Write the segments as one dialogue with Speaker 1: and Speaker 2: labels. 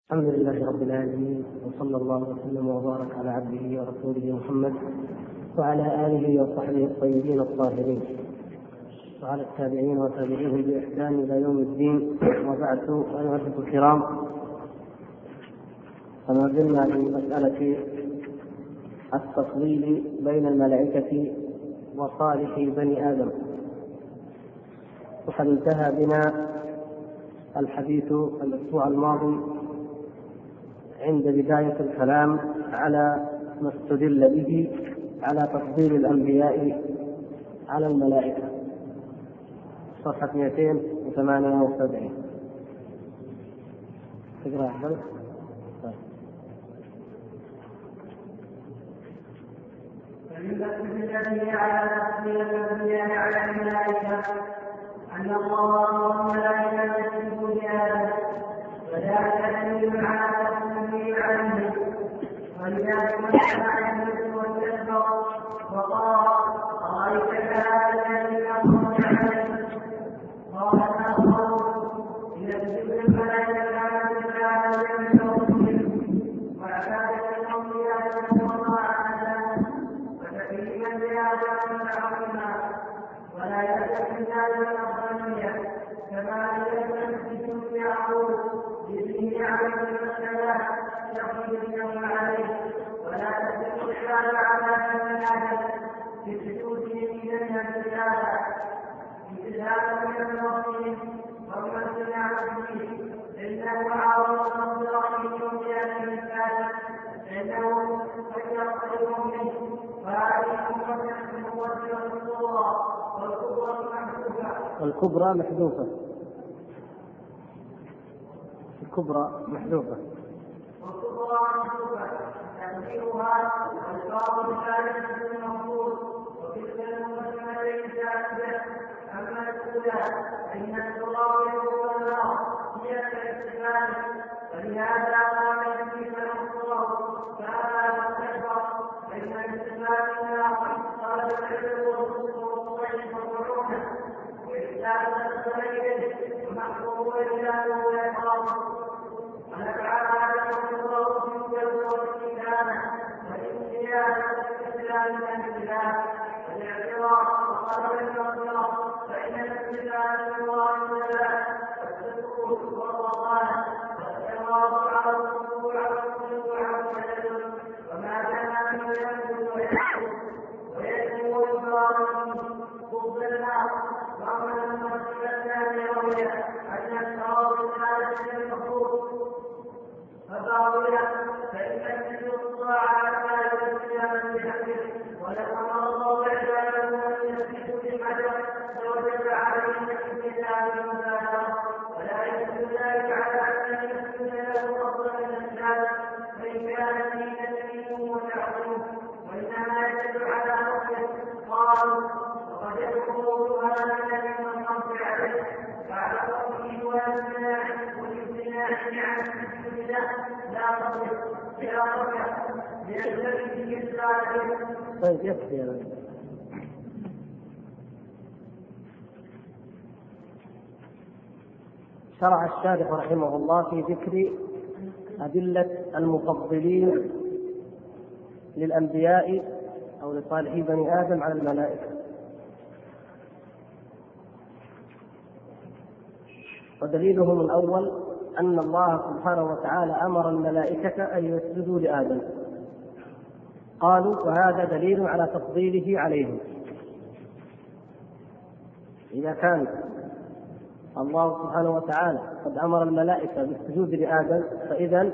Speaker 1: الحمد لله رب العالمين، وصلى الله وسلم وبارك على عبده ورسوله محمد وعلى آله وصحبه الطيبين الطاهرين وعلى التابعين وتابعيهم بإحسان إلى يوم الدين. وبعد، أيها الأخوة الكرام، فما زلنا في مسألة التفضيل بين الملائكة وصالح بني آدم، وقد انتهى بنا الحديث الأسبوع الماضي عند بداية الكلام على ما استدل به على تفضيل الأنبياء على الملائكة، صفحة 278. تقرأ أحمد؟
Speaker 2: فمن الذي على تفضيل الأنبياء على الملائكة أن الله والملائكة يسجدون لآدم، وذلك دليل على تفضيله عليه. ولذلك مسح يملك واستكبر وقال: أرأيت هذا الذي أنعمت عليه؟ قال آخر: يسجد الملائكة على الرجال ويملكهم وعبادة الأنبياء وطاعتهم وتكريما لآدم وتعظيما، ولا يستحي ذلك الأفضلية كما يستحي يعقوب بابنه عليه السلام تقديما عليه، ولا تستحي الشارع على من آدم بسجوده إليها بالرسالة من الرسول ومن عبده، إنه عرض نصره بهذه الرسالة، فإنه قد يقترب منه. وهذه الموجهة الصورة
Speaker 1: والكبرى محذوفة. الكبرى محذوفة.
Speaker 2: تقديرها الباب الثالث المفروض، وتلك المسلمتين ثالثة. أما الأولى فإن التراب يقول الله هي كالاستفهام، ولهذا قال يكفيك الأخبار فأبى واستكبر، فإن الاستفهام الآخر قال العلم والطيب والعونه وإحسان الخير ومحبوب إلهه وإكرامه. ونفعل هذا الله في الجو والكتابة والامتياز والاستسلام لله والاعتراف وطلب المغفرة، فإن الاستسلام لله تعالى والسكوت والوقاية والإعراض على الركوع والتدلل وما كان من ينزل ويجب إبراهيم ضد النار. وأما المسألة الثانية أن الشراب الثالث المفروض فباطلة، فإن النصوص على ذلك القيام بحقه، ولو أمر الله عباده أن يسجدوا بالحجر لوجب عليهم الامتثال والمبادرة، ولا يدل ذلك على أن يسجد له أفضل من الشهادة فإن كان فيه تسليم وتعظيم، وإنما يدل على حقه. قالوا: وقد يكون هذا الذي من الخمس عليه بعد قوله والامتناع عن السجود لا تضر ليجتهد في إسرائيل.
Speaker 1: طيب، يكفي. شرع الشارح رحمه الله في ذكر أدلة المفضلين للأنبياء أو لصالحي بني آدم على الملائكة. ودليلهم الأول أن الله سبحانه وتعالى أمر الملائكة أن يسجدوا لآدم، قالوا وهذا دليل على تفضيله عليهم. إذا كان الله سبحانه وتعالى قد أمر الملائكة بالسجود لآدم، فإذن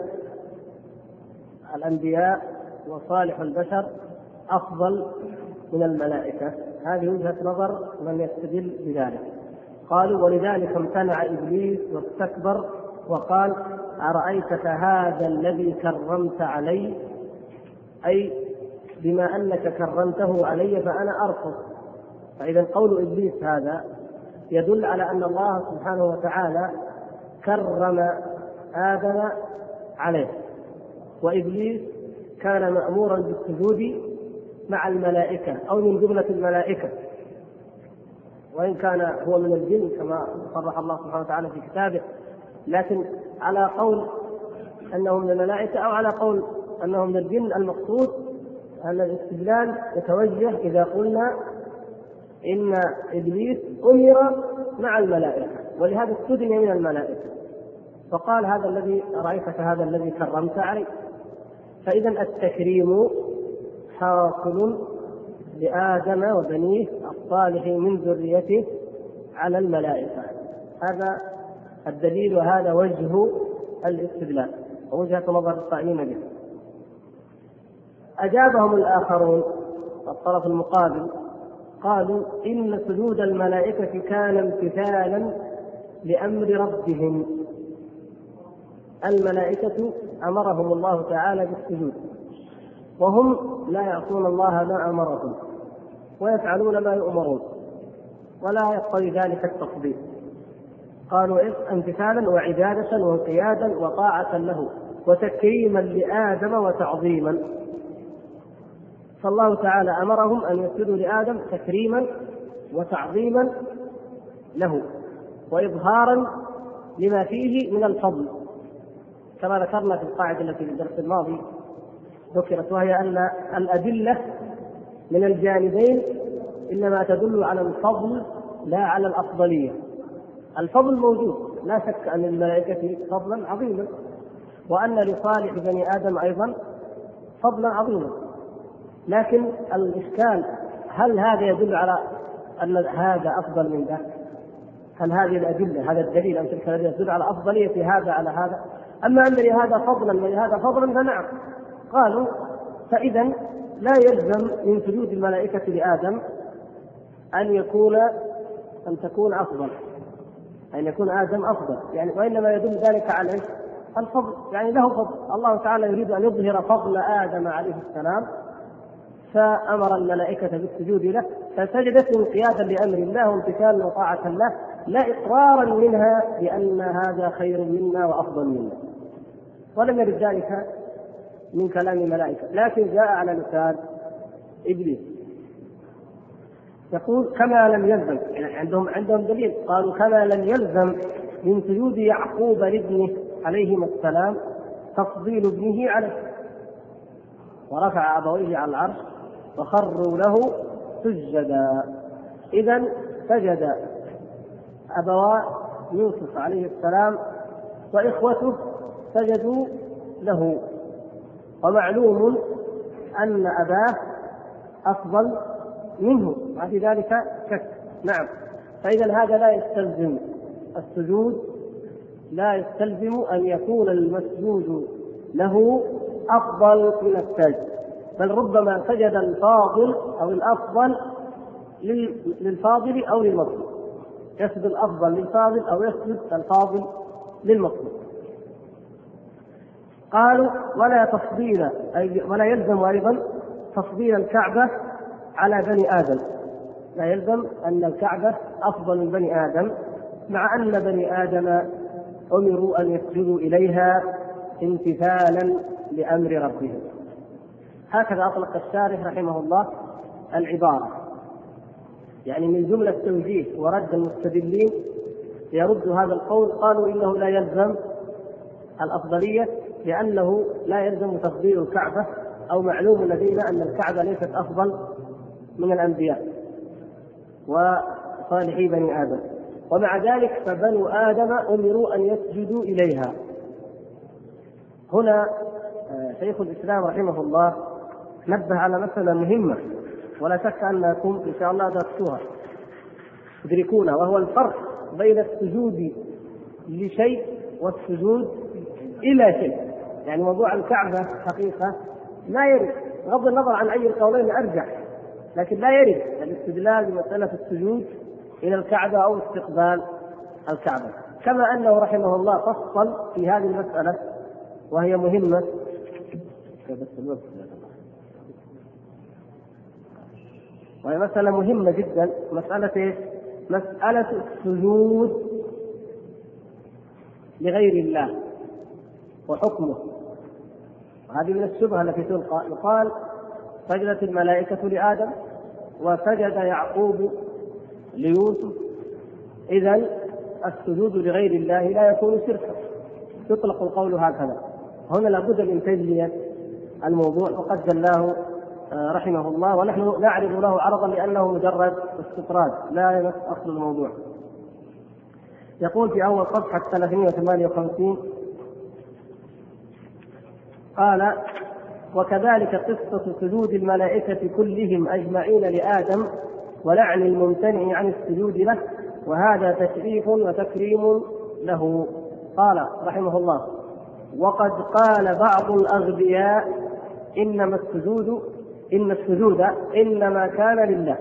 Speaker 1: الأنبياء وصالح البشر أفضل من الملائكة. هذه وجهة نظر من يستدل بذلك. قالوا: ولذلك امتنع إبليس واستكبر وقال: أرأيتك هذا الذي كرمت علي، أي بما أنك كرمته علي فأنا أرفض. فإذا قول إبليس هذا يدل على أن الله سبحانه وتعالى كرم آدم عليه، وإبليس كان مأمورا بالسجود مع الملائكة أو من جملة الملائكة، وإن كان هو من الجن كما صرح الله سبحانه وتعالى في كتابه. لكن على قول أنهم من الملائكة أو على قول أنهم من الجن، المقصود أن الاستدلال يتوجه إذا قلنا إن إبليس أمر مع الملائكة ولهذا استدني من الملائكة، فقال هذا الذي رأيتك هذا الذي كرمت عليه. فإذا التكريم حاصل لآدم وبنيه الصالحين من ذريته على الملائكة. هذا الدليل وهذا وجه الاستدلال ووجهة نظر القائلين به. أجابهم الآخرون الطرف المقابل قالوا إن سجود الملائكة كان امتثالا لأمر ربهم. الملائكة أمرهم الله تعالى بالسجود وهم لا يعصون الله ما أمرهم ويفعلون ما يؤمرون ولا يقتضي ذلك التفضيل. قالوا امتثالا وعبادة وانقيادا وطاعة له وتكريما لآدم وتعظيما. فالله تعالى أمرهم أن يسجدوا لآدم تكريما وتعظيما له وإظهارا لما فيه من الفضل، كما ذكرنا في القاعدة التي في الدرس الماضي ذكرت، وهي أن الأدلة من الجانبين إنما تدل على الفضل لا على الأفضلية. الفضل موجود لا شك أن للملائكة فضلا عظيما وأن لصالح بني آدم أيضا فضلا عظيما، لكن الإشكال هل هذا يدل على أن هذا أفضل من ذاك؟ هل هذه الأدلة هذا الدليل أو تلك الأدلة تدل على أفضلية هذا على هذا؟ أما أن لهذا فضلا ولهذا فضلا فنعم. قالوا فإذا لا يلزم من سجود الملائكة لآدم أن تكون أفضل، أن يكون آدم أفضل يعني، وإنما يدل ذلك على الفضل، يعني له فضل. الله تعالى يريد أن يظهر فضل آدم عليه السلام فأمر الملائكة بالسجود له فسجدت انقيادا لأمر الله وامتثالا وطاعة له لا إقرارا منها بأن هذا خير منا وأفضل منا. ولم يرد ذلك من كلام الملائكة، لكن جاء على لسان إبليس يقول كما لم يلزم، يعني عندهم دليل، قالوا كما لم يلزم من سجود يعقوب لابنه عليهما السلام تفضيل ابنه عليه، ورفع أبويه على العرش وخروا له سجدا. إذن سجد أبوا يوسف عليه السلام وإخوته سجدوا له، ومعلوم أن أباه أفضل منه ما في ذلك شك. نعم، فإذا هذا لا يستلزم السجود، لا يستلزم أن يكون المسجود له أفضل من الساجد، بل ربما سجد الفاضل أو الأفضل للفاضل أو للمطلوب، يسجد الأفضل للفاضل أو يسجد الفاضل للمطلوب. قالوا ولا تفضيل ولا يلزم أيضا تفضيل الكعبة على بني آدم، لا يلزم أن الكعبة أفضل من بني آدم، مع أن بني آدم أمروا أن يسجدوا إليها امتثالا لأمر ربهم. هكذا أطلق الشارح رحمه الله العبارة، يعني من جملة توجيه ورد المستدلين يرد هذا القول، قالوا إنه لا يلزم الأفضلية لأنه لا يلزم تفضيل الكعبة، أو معلوم لدينا أن الكعبة ليست أفضل من الأنبياء وصالحي بني آدم، ومع ذلك فبنو آدم أمروا أن يسجدوا إليها. هنا شيخ الإسلام رحمه الله نبه على مسألة مهمة ولا شك أنكم إن شاء الله درستوها تدركونها، وهو الفرق بين السجود لشيء والسجود إلى شيء. يعني موضوع الكعبة حقيقة لا يرد، بغض النظر عن أي القولين أرجح، لكن لا يرد الاستدلال بمسألة السجود إلى الكعبة أو استقبال الكعبة، كما أنه رحمه الله فصل في هذه المسألة وهي مهمة. وهي مسألة مهمة جدا، مسألة السجود لغير الله وحكمه. وهذه من الشبهة التي تلقى، يقال سجدت الملائكة لآدم وسجد يعقوب ليوسف، إذن السجود لغير الله لا يكون شركا، يطلق القول هكذا. هنا لابد من تجلية الموضوع، وقد جلاه رحمه الله، ونحن نعرض له عرضا لأنه مجرد استطراد لا يمس أصل الموضوع. يقول في أول صفحة 358 قال: وكذلك قصة سجود الملائكة كلهم أجمعين لآدم ولعن الممتنع عن السجود له، وهذا تشريف وتكريم له. قال رحمه الله: وقد قال بعض الأغبياء إن السجود إنما كان لله،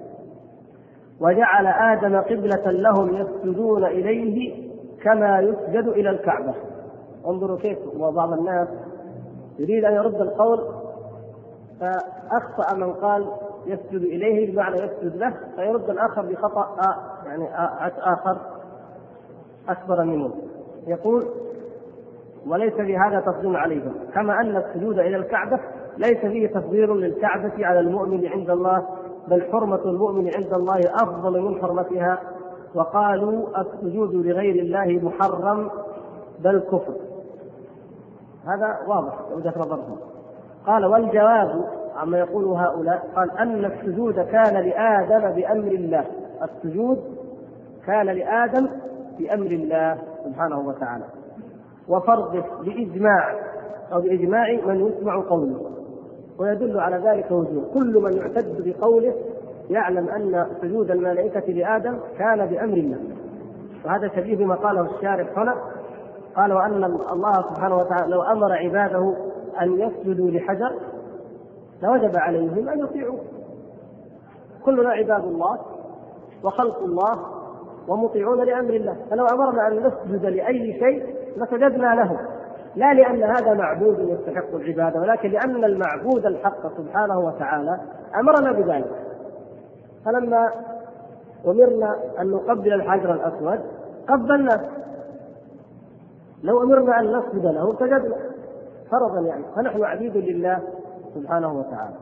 Speaker 1: وجعل آدم قبلة لهم يسجدون إليه كما يسجد إلى الكعبة. انظروا كيف وبعض الناس يريد أن يرد القول، فأخطأ من قال يسجد إليه بمعنى يسجد له، فيرد الآخر بخطأ يعني آخر أكبر منه. يقول: وليس بهذا تفضيل عليهم، كما أن السجود إلى الكعبة ليس فيه تفضيل للكعبة على المؤمن عند الله، بل حرمة المؤمن عند الله أفضل من حرمتها. وقالوا السجود لغير الله محرم بل كفر. هذا واضح وجهة نظرهم. قال: والجواب عما يقول هؤلاء قال أن السجود كان لآدم بأمر الله، السجود كان لآدم بأمر الله سبحانه وتعالى وفرضه بإجماع أو بإجماع من يسمع قوله، ويدل على ذلك وجوه. كل من يعتد بقوله يعلم أن سجود الملائكة لآدم كان بأمر الله، وهذا شبيه بما قاله الشارح هنا. قال: وأن الله سبحانه وتعالى لو أمر عباده أن يسجدوا لحجر لوجب عليهم أن يطيعوا. كلنا عباد الله وخلق الله ومطيعون لأمر الله، فلو أمرنا أن نسجد لأي شيء لسجدنا له، لا لأن هذا معبود يستحق العبادة، ولكن لأن المعبود الحق سبحانه وتعالى أمرنا بذلك. فلما أمرنا أن نقبل الحجر الأسود قبلنا، لو أمرنا أن نسجد له سجدنا فرضا، يعني فنحن عبيد لله سبحانه وتعالى.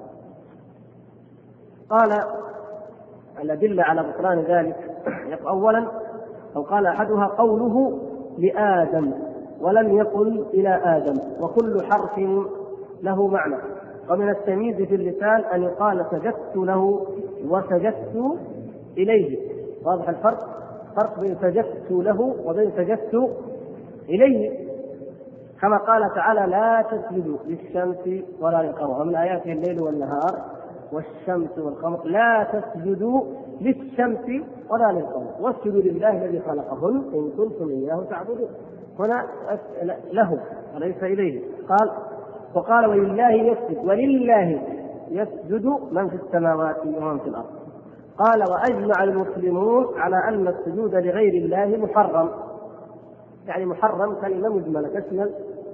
Speaker 1: قال: الأدلة على بطلان ذلك أولا، أو قال أحدها قوله لآدم ولم يقل إلى آدم، وكل حرف له معنى. ومن التمييز في اللسان أن يقال سجدت له وسجدت إليه. واضح الفرق؟ فرق بين سجدت له وبين سجدت إليه، كما قال تعالى: لا تسجدوا للشمس ولا للقمر، ومن آياته الليل والنهار والشمس والقمر، لا تسجدوا للشمس ولا للقمر واسجدوا لله الذي خلقهن إن كنتم إياه تعبدون. هنا له وليس إليه. وقال: ولله يسجد، ولله يسجد من في السماوات ومن في الأرض. قال: وأجمع المسلمون على أن السجود لغير الله محرم. يعني محرم كلمة مجملة تشمل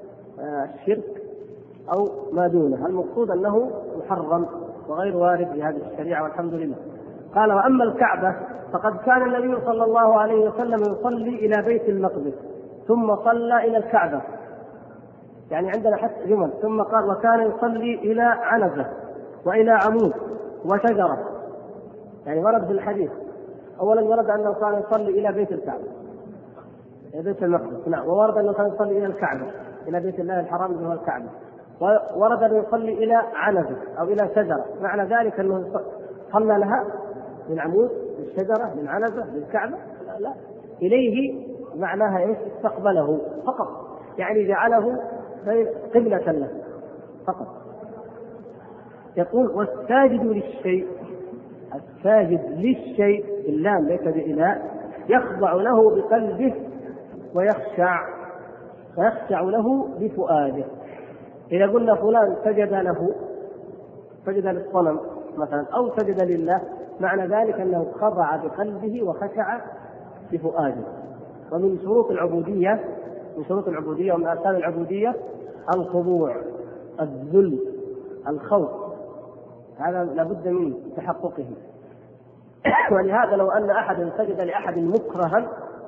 Speaker 1: الشرك أو ما دونه، المقصود أنه محرم وغير وارد في هذه الشريعة والحمد لله. قال: وأما الكعبة فقد كان النبي صلى الله عليه وسلم يصلي إلى بيت المقدس ثم صلى إلى الكعبة، يعني عندنا حتى جمل. ثم قال: وكان يصلي إلى عنزة وإلى عمود وشجرة، يعني ورد في الحديث. أولا ورد أنه كان يصلي إلى بيت الكعبة، إلى بيت المقدس، نعم. وورد أنه كان يصلي إلى الكعبة، إلى بيت الله الحرام اللي هو الكعبة. وورد أنه يصلي إلى عنزة أو إلى شجرة، معنى ذلك أنه صلى لها للعمود للشجرة للعنزة للكعبة؟ لا، إليه معناها إيش؟ استقبله فقط، يعني جعله قبلة له فقط. يقول: والساجد للشيء، الساجد للشيء باللام ليس بإله، يخضع له بقلبه ويخشع له بفؤاده. إذا قلنا فلان سجد له، سجد للصنم مثلا أو سجد لله، معنى ذلك أنه خضع بقلبه وخشع بفؤاده. ومن شروط العبودية، ومن أركان العبودية الخضوع، الذل، الخوف، هذا لابد من تحققه. ولهذا لو أن أحد سجد لأحد مكرها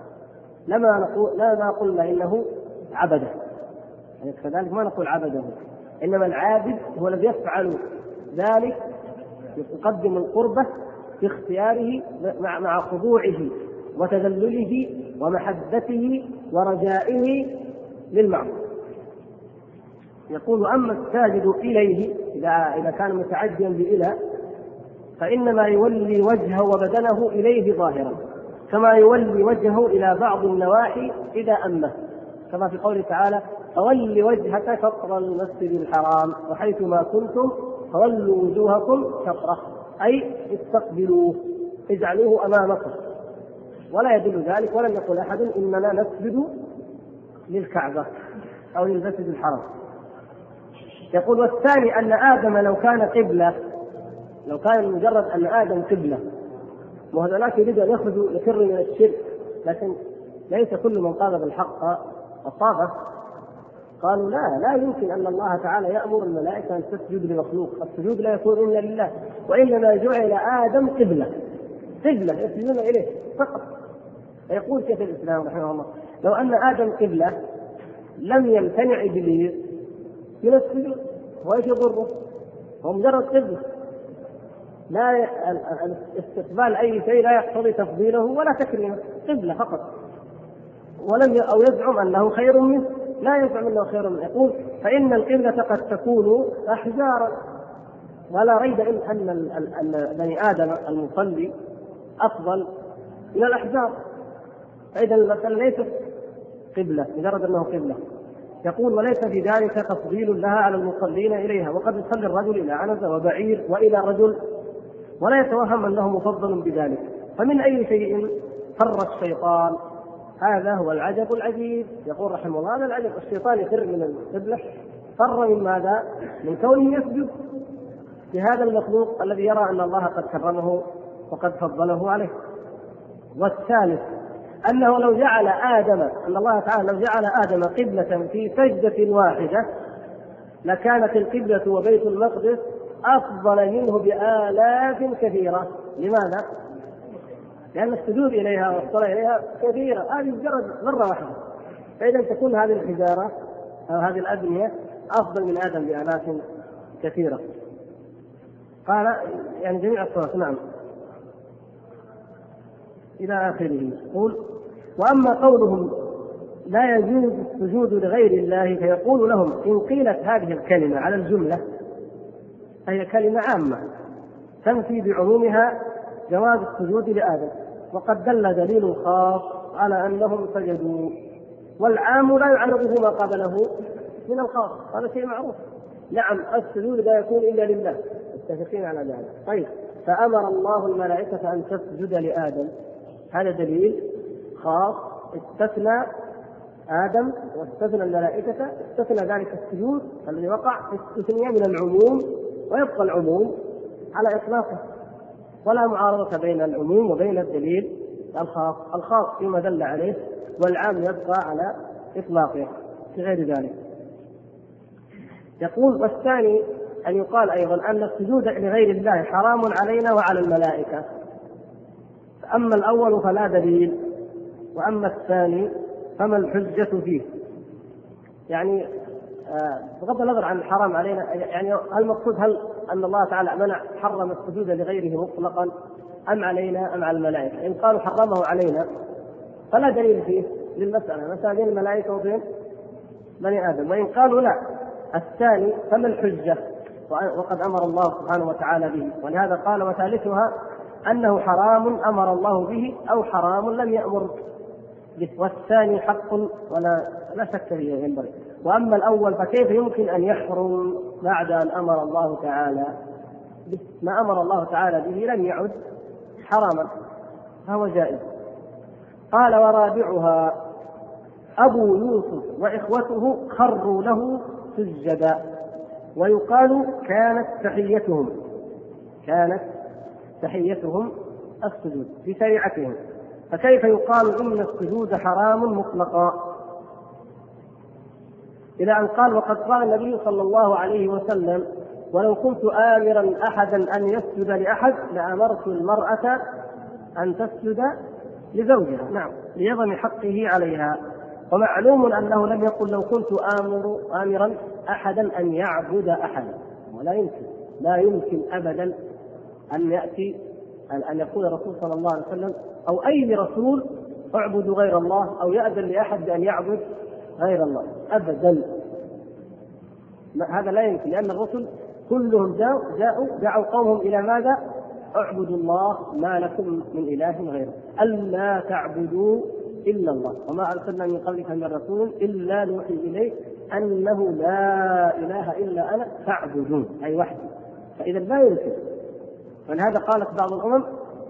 Speaker 1: لما قلنا إنه عبده، يعني كذلك ما نقول عبده، إنما العابد هو الذي يفعل ذلك، يقدم القربة في اختياره مع خضوعه وتذلله ومحبته ورجائه للمعبود. يقول أما الساجد إليه إذا كان متعديا بإلى فإنما يولي وجهه وبدنه إليه ظاهرا، كما يولي وجهه إلى بعض النواحي إذا أمه، كما في قوله تعالى: فول وجهك شطر المسجد الحرام وحيث ما كنتم فولوا وجوهكم شطره، أي استقبلوه، اجعلوه أمامكم. ولا يدل ذلك، ولم يقل أحد إننا نسجد للكعبة أو للمسجد الحرام. يقول: والثاني أن آدم لو كان قبلة، لو كان مجرد أن آدم قبلة، وهذولاك يريدوا أن يخرجوا يفروا من الشرك، لكن ليس كل من قال بالحق أصابه. قالوا لا يمكن أن الله تعالى يأمر الملائكة أن تسجد لمخلوق، السجود لا يكون إلا لله، وإنما جعل آدم قبلة يسجدون إليه فقط. فيقول شيخ الإسلام رحمه الله: لو أن آدم قبلة لم يمتنع إبليس من السجود، وإيش يضره؟ هو مجرد قبلة، لا استقبال أي شيء لا يقتضي تفضيله ولا تكريمه، قبلة فقط، أو يزعم أنه خير منه، لا يزعم أنه خير منه. يقول: فإن القبلة قد تكون أحجارا، ولا ريب أن بني آدم المصلي أفضل من الأحجار، فإذا المسألة ليست قبلة مجرد أنه قبلة. يقول: وليس في ذلك تفضيل لها على المصلين إليها، وقد يصلي الرجل إلى عنزة وبعير وإلى رجل، ولا يتوهم أنه مفضل بذلك. فمن أي شيء فر الشيطان؟ هذا هو العجب العجيب. يقول رحمه الله: هذا العجب، الشيطان يفر من القبلة، فر من ماذا؟ من كونه يسجد لهذا المخلوق الذي يرى أن الله قد كرمه وقد فضله عليه. والثالث أنه لو جعل آدم، أن الله تعالى لو جعل آدم قبلة في سجدة واحدة لكانت القبلة وبيت المقدس أفضل منه بآلاف كثيرة. لماذا؟ لأن السجود إليها والصلاة إليها كثيرة، هذه مجرد مرة واحدة، فإذا تكون هذه الحجارة أو هذه الأبنية أفضل من آدم بآلاف كثيرة. قال يعني جميع الصلاة. نعم، إلى آخره. يقول: وأما قولهم لا يجوز السجود لغير الله، فيقول لهم: إن قيلت هذه الكلمة على الجملة فهي كلمة عامة تنفي بعمومها جواز السجود لآدم، وقد دل دليل خاص على أنهم سجدوا، والعام لا يعرضه ما قبله من الخاص، هذا شيء معروف. نعم، السجود لا يكون إلا لله، متفقين على ذلك. طيب، فأمر الله الملائكة أن تسجد لآدم، هذا دليل خاص استثنى آدم واستثنى الملائكة، استثنى ذلك السجود الذي وقع استثنية من العموم، ويبقى العموم على إطلاقه، ولا معارضة بين العموم وبين الدليل الخاص، الخاص فيما دل عليه والعام يبقى على إطلاقه في غير ذلك. يقول: والثاني أن يقال أيضا أن السجود لغير الله حرام علينا وعلى الملائكة، أما الأول فلا دليل، وأما الثاني فما الحجة فيه. يعني بغض النظر عن الحرام علينا، يعني المقصود هل أن الله تعالى حرم السجود لغيره مطلقا أم علينا أم على الملائكة؟ إن قالوا حرمه علينا فلا دليل فيه للمسألة، مثلا بين الملائكة وبين بني آدم. وإن قالوا لا، الثاني فما الحجة؟ وقد أمر الله سبحانه وتعالى به، ولهذا قال: وثالثها أنه حرام أمر الله به أو حرام لم يأمر به، والثاني حق ولا شك فيه ينبغي. وأما الأول فكيف يمكن أن يحرم بعد أن أمر الله تعالى به؟ ما أمر الله تعالى به لم يعد حراما، فهو جائز. قال: ورابعها أبو يوسف وإخوته خروا له سجدا، ويقال كانت تحيتهم السجود في شريعتهم، فكيف يقال إن السجود حرام مطلقا؟ إلى أن قال: وقد قال النبي صلى الله عليه وسلم: ولو كنت آمرا أحدا أن يسجد لأحد لأمرت المرأة أن تسجد لزوجها، نعم، ليظن حقه عليها. ومعلوم أنه لم يقل لو كنت آمرا أحدا أن يعبد أحدا، ولا لا يمكن أبدا أن يأتي أن يقول الرسول صلى الله عليه وسلم أو أي رسول اعبدوا غير الله، أو يأذن لأحد بأن يعبد غير الله أبدا. هذا لا يمكن، لأن الرسل كلهم دعوا قومهم إلى ماذا؟ اعبدوا الله ما لكم من إله غيره، ألا تعبدوا إلا الله، وما أرسلنا من قبلك من رسول إلا نوحي إليه أنه لا إله إلا أنا فاعبدون، أي وحدي. فإذا لا يمكن. ولهذا قالت بعض الأمم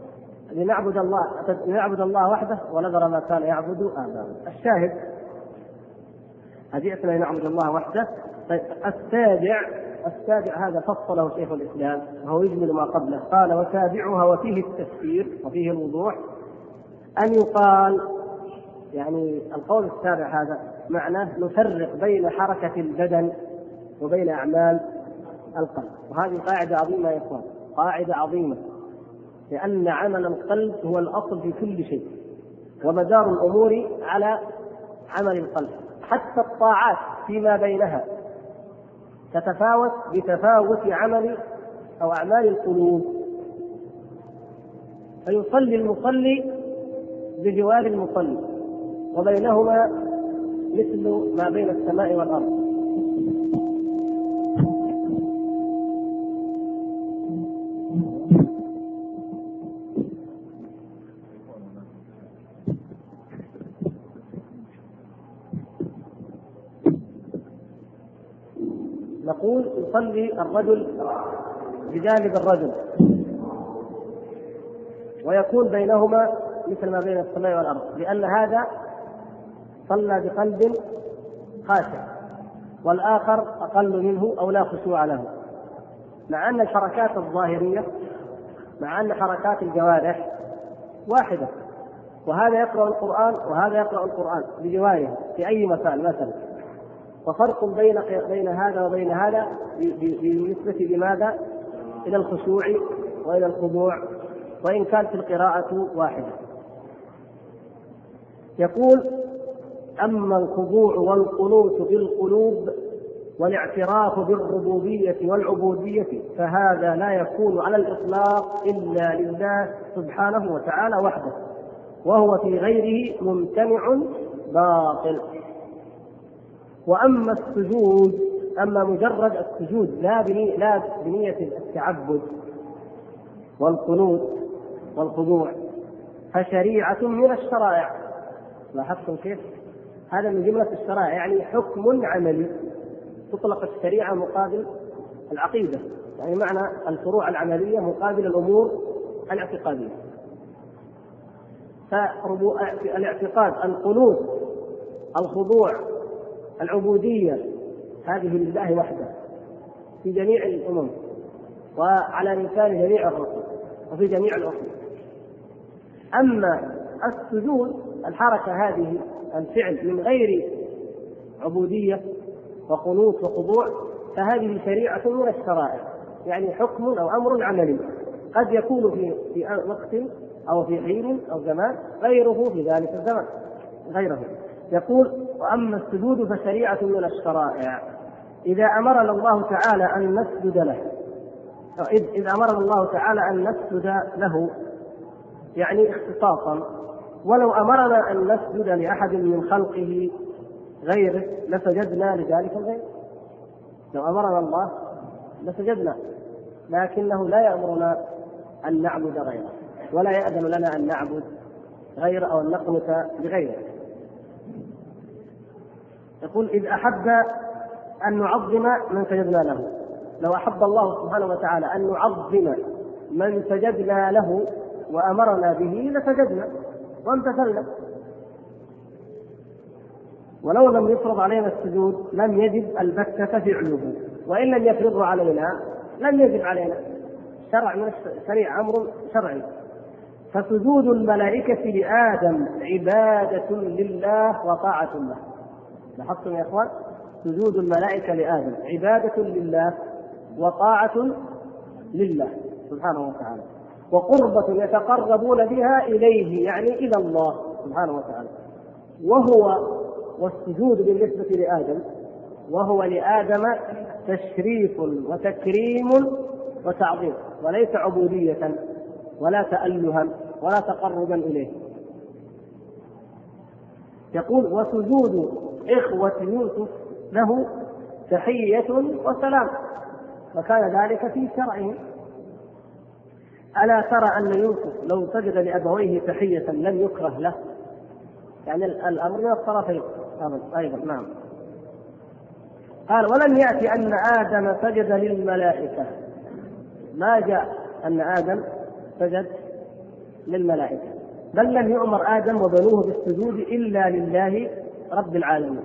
Speaker 1: لنعبد الله وحده ونذر ما كان يعبد آباؤنا. الشاهد هديئتنا لنعبد الله وحده. طيب السابع هذا فصله شيخ الإسلام وهو يجمل ما قبله، قال وسابعها وفيه التفسير وفيه الوضوح أن يقال، يعني القول السابع هذا معناه نفرق بين حركة البدن وبين أعمال القلب. وهذه قاعدة عظيمة يا إخوان، قاعدة عظيمة، لأن عمل القلب هو الأصل في كل شيء، ومدار الأمور على عمل القلب. حتى الطاعات فيما بينها تتفاوت بتفاوت عمل أو أعمال القلوب. فيصلي المصلي بجوار المصلي، وبينهما مثل ما بين السماء والأرض. نقول يصلي الرجل بجانب الرجل، ويكون بينهما مثل ما بين السماء والأرض، لأن هذا صلى بقلب خاشع والآخر أقل منه أو لا خشوع له، مع أن الحركات الظاهرية، مع أن حركات الجوارح واحدة، وهذا يقرأ القرآن وهذا يقرأ القرآن بجواره في أي مكان مثلا، وفرق بين هذا وبين هذا بالنسبة لماذا؟ إلى الخشوع وإلى الخضوع، وإن كانت القراءة واحدة. يقول أما الخضوع والقنوت بالقلوب والاعتراف بالربوبية والعبودية فهذا لا يكون على الإطلاق إلا لله سبحانه وتعالى وحده، وهو في غيره ممتنع باطل. وأما السجود، أما مجرد السجود لا بنية التعبد والقنوت والخضوع فشريعة من الشرائع. لاحظتم كيف؟ هذا من جملة الشرائع، يعني حكم عملي. تطلق الشريعة مقابل العقيدة، يعني معنى الفروع العملية مقابل الأمور الاعتقادية. فالاعتقاد، القنوت، الخضوع، العبودية، هذه لله وحده في جميع الأمم وعلى لسان جميع الرسل وفي جميع الأصول. أما السجود، الحركة هذه، الفعل من غير عبودية وقنوت وخضوع، فهذه شريعة من الشرائع، يعني حكم أو أمر عملي قد يكون في وقت أو في حين أو زمان، غيره في ذلك الزمان غيره. يقول وأما السجود فشريعة من الشرائع إذا أمرنا الله تعالى أن نسجد له، إذا أمرنا الله تعالى أن نسجد له يعني اختصاصا، ولو أمرنا أن نسجد لأحد من خلقه غيره لسجدنا لذلك الغير. لو أمرنا الله لسجدنا، لكنه لا يأمرنا أن نعبد غيره، ولا يأذن لنا أن نعبد غيره أو أن نقنت بغيره. يقول إذ أحب أن نعظم من سجدنا له، لو أحب الله سبحانه وتعالى أن نعظم من سجدنا له وأمرنا به لسجدنا وامتثلنا، ولو لم يفرض علينا السجود لم يجب البتة فعله، وإن لم يفرضه علينا لم يجب علينا. شرع من الشريعة، أمر شرعي. فسجود الملائكة لآدم عبادة لله وطاعة له. لاحظتم يا إخوان؟ سجود الملائكة لآدم عبادة لله وطاعة لله سبحانه وتعالى، وقربة يتقربون بها إليه، يعني إلى الله سبحانه وتعالى. والسجود بالنسبة لآدم وهو لآدم تشريف وتكريم وتعظيم، وليس عبودية ولا تألها ولا تقربا إليه. يقول وسجود إخوة يوسف له تحية وسلام، وكان ذلك في شرعه. ألا ترى أن يوسف لو سجد لأبويه تحية لم يكره له؟ يعني الأمر من الطرفين أيضا. نعم. قال ولم يأتي أن آدم سجد للملائكة، ما جاء أن آدم سجد للملائكة، بل لم يؤمر آدم وبنوه بالسجود إلا لله رب العالمين.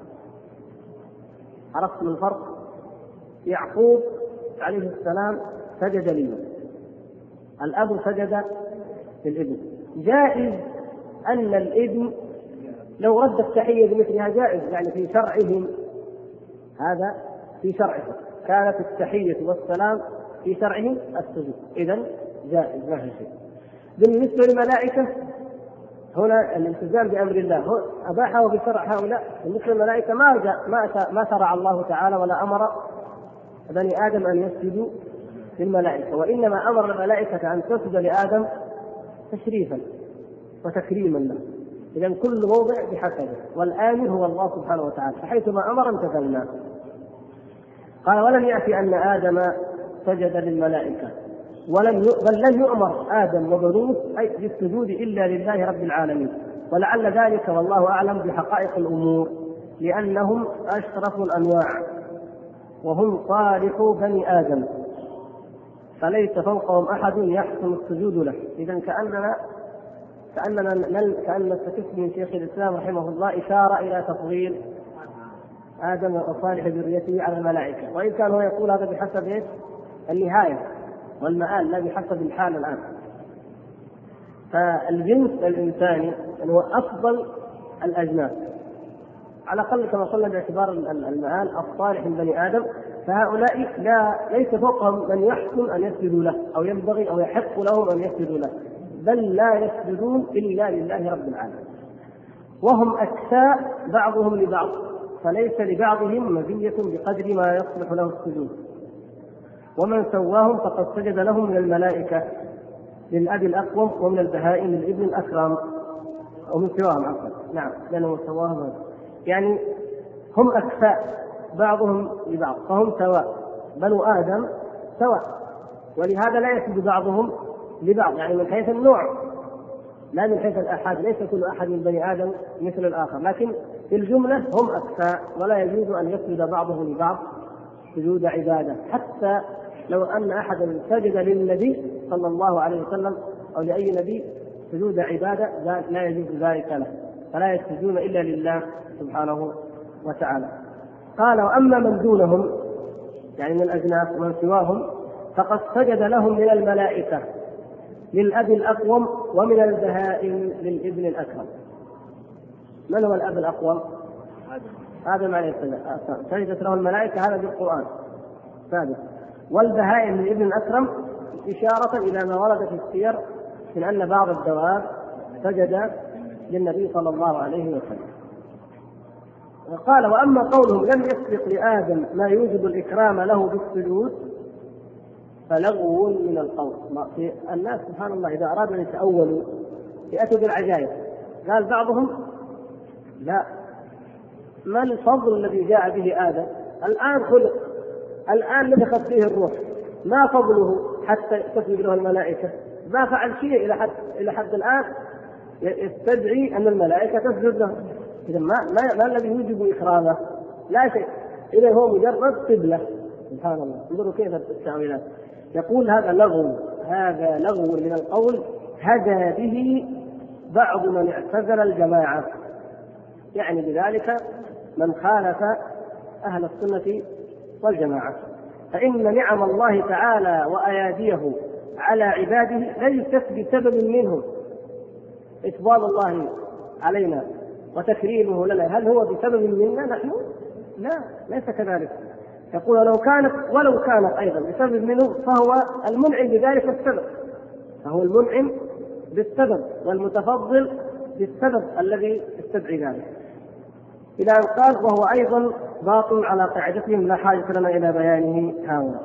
Speaker 1: عرفتم الفرق؟ يعقوب عليه السلام سجد لله، الأب سجد للابن. جائز أن الابن لو رد التحية بمثلها جائز، يعني في شرعهم هذا، في شرعهم كانت التحية والسلام في شرعهم السجود، إذن جائز ما في شيء. بالنسبة للملائكة هنا الالتزام بأمر الله أباحه بشرع هؤلاء. بالنسبة للملائكة ما شرع الله تعالى ولا أمر بني آدم أن يسجدوا للملائكة، وإنما أمر الملائكة أن تسجد لآدم تشريفا وتكريما له. إذن كل موضع بحسبه، والآمر هو الله سبحانه وتعالى، فحيثما أمر امتثلنا. قال ولم يأتي أن آدم سجد للملائكة بل لم يؤمر آدم وبنوه بالسجود إلا لله رب العالمين، ولعل ذلك والله أعلم بحقائق الأمور، لأنهم أشرف الأنواع وهم صالح بني آدم، فليس فوقهم أحد يحسن السجود له. إذن كأن نستفيد من شيخ الإسلام رحمه الله إشارة إلى تفضيل آدم وصالح ذريته على الملائكة، وإن كان هو يقول هذا بحسب النهاية والمآل لا بحسب الحال الآن. فالجنس الإنساني هو أفضل الأجناس على الأقل كما قلنا باعتبار المآل الصالح من بني آدم، فهؤلاء ليس فوقهم من يحسن أن يسجدوا له أو ينبغي أو يحق لهم أن يسجدوا له، بل لا يسجدون إلا لله رب العالمين، وهم أكساء بعضهم لبعض، فليس لبعضهم مزية بقدر ما يصلح له السجود. ومن سواهم فقد سجد لهم من الملائكة للأب الأقوم، ومن البهائم للابن الأكرم، ومن سواهم عفوا. نعم، لأنه سواهم يعني هم أكفاء بعضهم لبعض، فهم سواء، بنو آدم سواء، ولهذا لا يسجد بعضهم لبعض، يعني من حيث النوع لا من حيث الآحاد، ليس كل أحد من بني آدم مثل الآخر، لكن في الجملة هم أكفاء، ولا يجوز أن يسجد بعضهم لبعض سجود عبادة. حتى لو أن أحدا سجد للنبي صلى الله عليه وسلم أو لأي نبي سجود عبادة لا يجوز ذلك له، فلا يسجدون إلا لله سبحانه وتعالى. قال وأما من دونهم يعني من الأجناس ومن سواهم فقد سجد لهم من الملائكة للأب الأقوم، ومن البهائم للابن الأكرم. من هو الأب الأقوم؟ آدم عليه السلام، سجدت له الملائكة، هذا بالقرآن ثابت. والبهائم للابن الأكرم إشارة إلى ما ورد في السير من أن بعض الدواب سجد للنبي صلى الله عليه وسلم. قال وأما قولهم لم يسبق لآدم ما يوجب الإكرام له بالسجود فلغو من القول. الناس سبحان الله إذا أرادوا أن يتأولوا يأتوا بالعجائب. قال بعضهم لا، ما الفضل الذي جاء به آدم؟ الآن خلق، الآن نفخت فيه الروح، ما فضله حتى تسجد له الملائكة؟ ما فعل شيء إلى حد الآن يستدعي أن الملائكة تسجد له. إذا ما الذي يوجب إكرامه؟ لا شيء، إذا هو مجرد قبلة. سبحان الله، انظروا كيف التأويلات. يقول هذا لغو من القول هدى به بعض من اعتزل الجماعة، يعني بذلك من خالف أهل السنة والجماعة. فإن نعم الله تعالى وأياديه على عباده ليست بسبب منهم، إفضال الله علينا وتكريمه لنا هل هو بسبب منا نحن؟ لا، ليس كذلك. يقول ولو كانت أيضا بسبب منه فهو المنعم بذلك السبب، فهو المنعم بالسبب والمتفضل بالسبب الذي يستدعي ذلك. إلى أن قال وهو أيضا باطل على قاعدتهم لا حاجة لنا إلى بيانه هؤلاء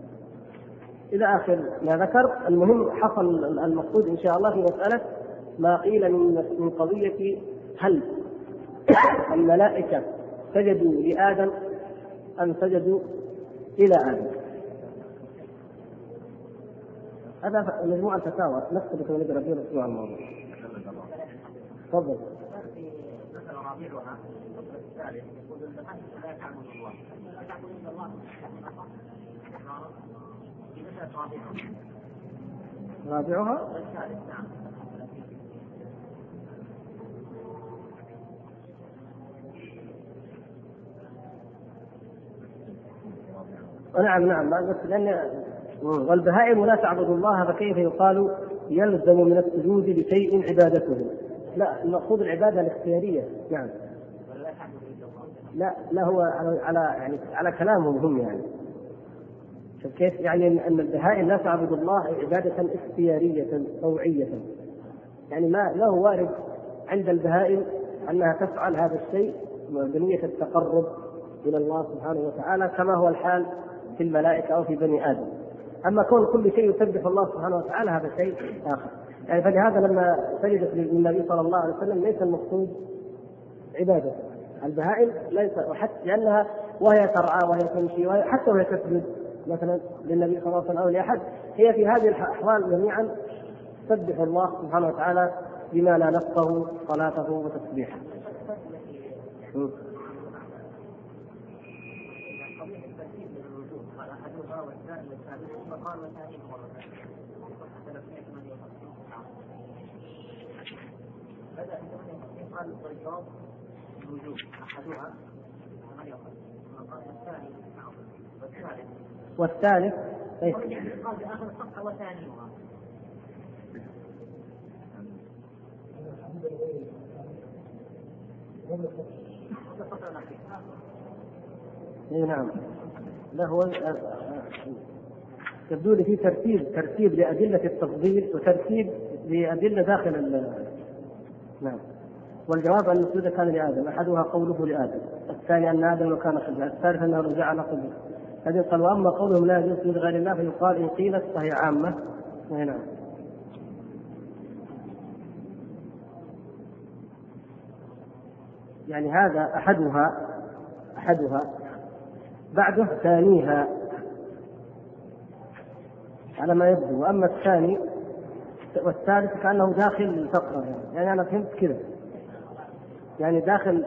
Speaker 1: إلى آخر ما ذكر. المهم حصل المقصود إن شاء الله في مسألة ما قيل من قضية هل الملائكة سجدوا لآدم أن سجدوا إلى آدم. هذا مجموعة فتاوى نكتب كما نقرأ فيه الأسبوع الماضي. تفضل. رابعها نعم لأن والبهائم لا تعبد الله، فكيف يقال يلزم من السجود لشيء عبادته؟ لا، المقصود العبادة الاختيارية. نعم. لا هو على كلامهم هم يعني. كيف يعني أن البهائم لا تعبد الله عبادة اختيارية طوعية؟ يعني ما هو وارد عند البهائم أنها تفعل هذا الشيء بنية التقرب إلى الله سبحانه وتعالى كما هو الحال في الملائكة أو في بني آدم. أما كون كل شيء يسبح الله سبحانه وتعالى هذا شيء آخر. يعني فلهذا لما سجدت للنبي صلى الله عليه وسلم ليس المقصود عبادة البهائم، ليس، وحتى لأنها وهي ترعى وهي تمشي حتى وهي تسجد مثلا للنبي صلى الله عليه وسلم أو لأحد، هي في هذه الأحوال جميعا تسبح الله سبحانه وتعالى بما لا نفسه صلاته وتسبيحه. والثالث نعم. لا هو يبدو لي في ترتيب لأدلة التفضيل وترتيب لأدلة داخل نعم. والجواب أن السجود كان لآدم، أحدها قوله لآدم، الثاني أن آدم كان قبله، الثالث أنه رجع على قبله. هذه قال. وأما قولهم لا يجوز سجود غير الله فيقال إن قيلت فهي عامة. نعم. يعني هذا أحدها بعده ثانيها على ما يبدو. وأما الثاني والثالث كأنه داخل الفقرة، يعني أنا فهمت كذا، يعني داخل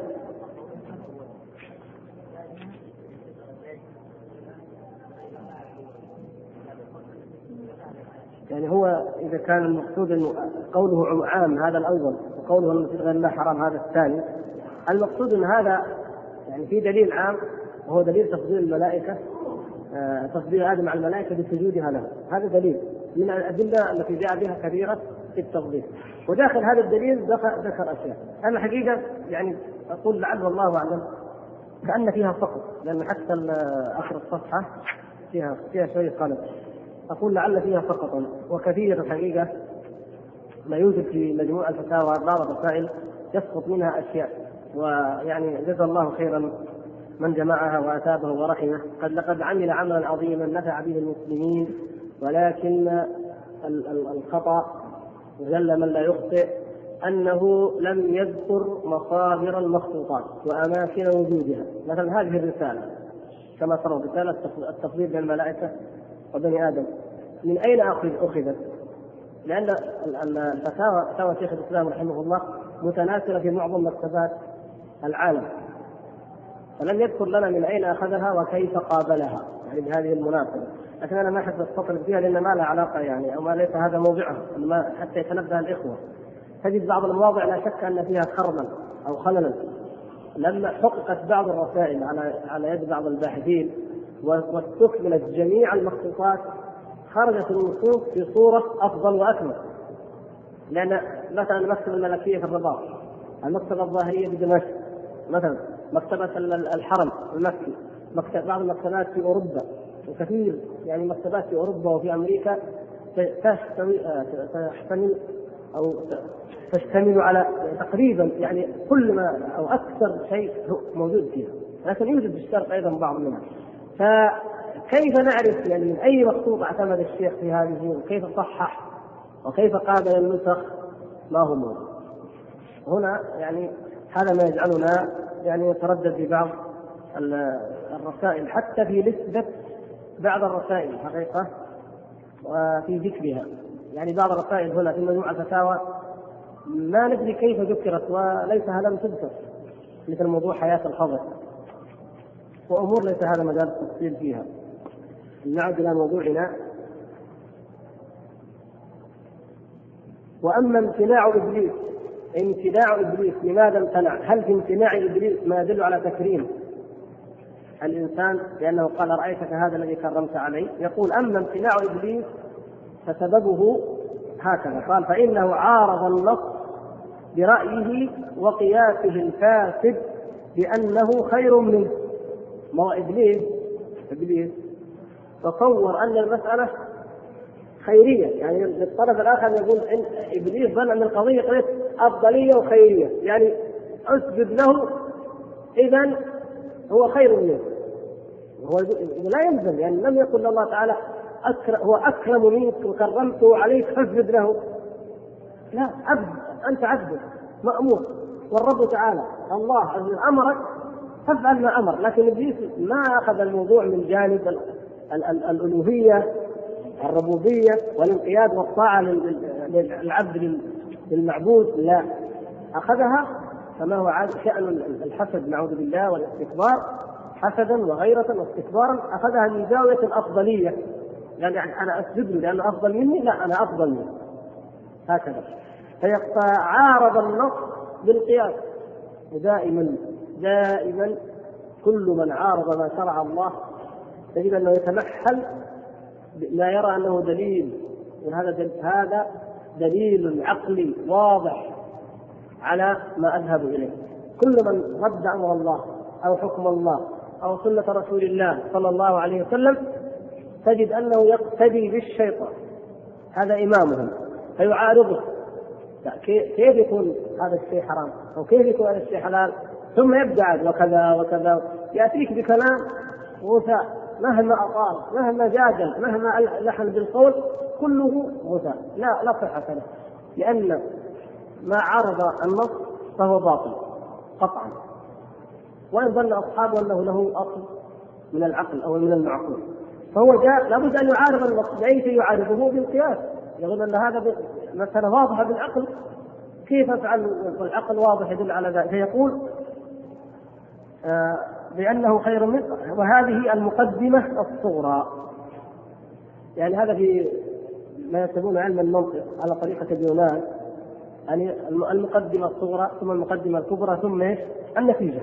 Speaker 1: يعني هو إذا كان المقصود أنه قوله عام هذا الأول وقوله أنه غير الله حرام هذا الثاني، المقصود أن هذا يعني في دليل عام وهو دليل تفضيل الملائكة، تفضيل آدم على الملائكة بسجودها له. هذا دليل من الأدلة التي جاء بها كثيرة في التفضيل. وداخل هذا الدليل ذكر أشياء أنا الحقيقة يعني أقول لعل والله أعلم كأن فيها فقط، لأن حتى آخر الصفحة فيها شوية قلب. أقول لعل فيها فقط، وكثير الحقيقة ما يوجد في مجموعة الفتاوى بعض الرسائل يسقط منها أشياء، ويعني جزا الله خيرا من جمعها وأتابه ورحمه. لقد عمل عملا عظيما نفع به المسلمين، ولكن الخطأ وجل من لا يخطئ أنه لم يذكر مصادر المخطوطات وأماكن وجودها. مثلا هذه الرسالة كما ترى رسالة التفضيل بين الملائكة وبني آدم، من أين أخذت؟ لأن فتاوى شيخ الإسلام رحمه الله متناثرة في معظم مكتبات العالم، فلم يذكر لنا من أين أخذها وكيف قابلها يعني بهذه المناسبة. لكن أنا ما أحب أستطرد فيها لأن ما لها علاقة يعني، أو ما ليس هذا موضعها حتى يتنبه الإخوة. تجد بعض المواضع لا شك أن فيها خرما أو خللا. لما حققت بعض الرسائل على يد بعض الباحثين واستكملت جميع المخطوطات خرجت النصوص في صورة أفضل وأكمل. لأن مثلا المكتبة الملكية في الرباط، المكتبة الظاهرية بدمشق مثلا، مكتبة الحرم المكي، بعض المكتبات في أوروبا، وكثير يعني مكتبات في أوروبا وفي أمريكا تشتمل على تقريبا يعني كل ما أو أكثر شيء موجود فيها، لكن يوجد في الشرق أيضا بعض منها. فكيف نعرف يعني من أي مخطوط اعتمد الشيخ في هذه، وكيف صحح وكيف قابل النسخ ما هو موجود هنا؟ يعني هذا ما يجعلنا يعني نتردد في بعض الرسائل حتى في نسبة بعض الرسائل حقيقة وفي ذكرها. يعني بعض الرسائل هنا في مجموعة الفتاوى ما ندري كيف ذكرت وليسها لم تذكر، مثل موضوع حياة الخضر وأمور ليس هذا مجال التفصيل فيها. نعود إلى موضوعنا. وأما امتناع إبليس لماذا امتنع؟ هل في امتناع إبليس ما يدل على تكريم الإنسان لأنه قال رأيتك هذا الذي كرمت عليه؟ يقول أما امتناع إبليس فسببه هكذا، قال فإنه عارض النص برأيه وقياسه الفاسد بأنه خير منه. ما هو إبليس تصور أن المسألة خيرية، يعني الطرف الآخر يقول إن إبليس ظن أن القضية قضية أفضلية وخيرية، يعني أسجد له إذن هو خير منه. هو لا يلزم، يعني لم يقل الله تعالى هو أكرم منك وكرمته عليك فاسجد له، لا، عبد، أنت عبد مأمور، والرب تعالى الله أمرك فافعل ما أمر. لكن إبليس ما أخذ الموضوع من جانب الألوهية الربوبية والانقياد والطاعة للعبد للمعبود، لا، أخذها كما هو شأن الحسد نعوذ بالله والاستكبار، حسدا وغيرة واستكبارا، أخذها من زاوية الأفضلية، يعني أنا أسجد له لأنه أفضل مني، لا، أنا أفضل منه، هكذا. فعارض النص بالقياس. دائما كل من عارض ما شرع الله تجد أنه يتمحل لا يرى أنه دليل، هذا دليل عقلي واضح على ما أذهب إليه. كل من رد أمر الله أو حكم الله أو سنة رسول الله صلى الله عليه وسلم تجد أنه يقتدي بالشيطان، هذا إمامهم، فيعارضه. كيف يكون هذا الشيء حرام أو كيف يكون هذا الشيء حلال؟ ثم يبدأ وكذا وكذا، يأتيك بكلام غثاء، مهما أطال، مهما جادل، مهما لحن بالقول، كله غثاء، لا صحة له، لأن ما عرض النص فهو باطل قطعا، وإن ظن أصحابه أنه له أصل من العقل أو من المعقول، فهو جاء لابد أن يعارض النص. كيف يعارضه؟ بالقياس. يقول أن هذا مثلا واضحة بالعقل، كيف أفعل والعقل واضح يدل على ذلك؟ فيقول بأنه خير منه. وهذه المقدمة الصغرى، يعني هذا في ما يسمونه علم المنطق على طريقة اليونان، يعني المقدمة الصغرى ثم المقدمة الكبرى ثم ايش؟ النتيجة.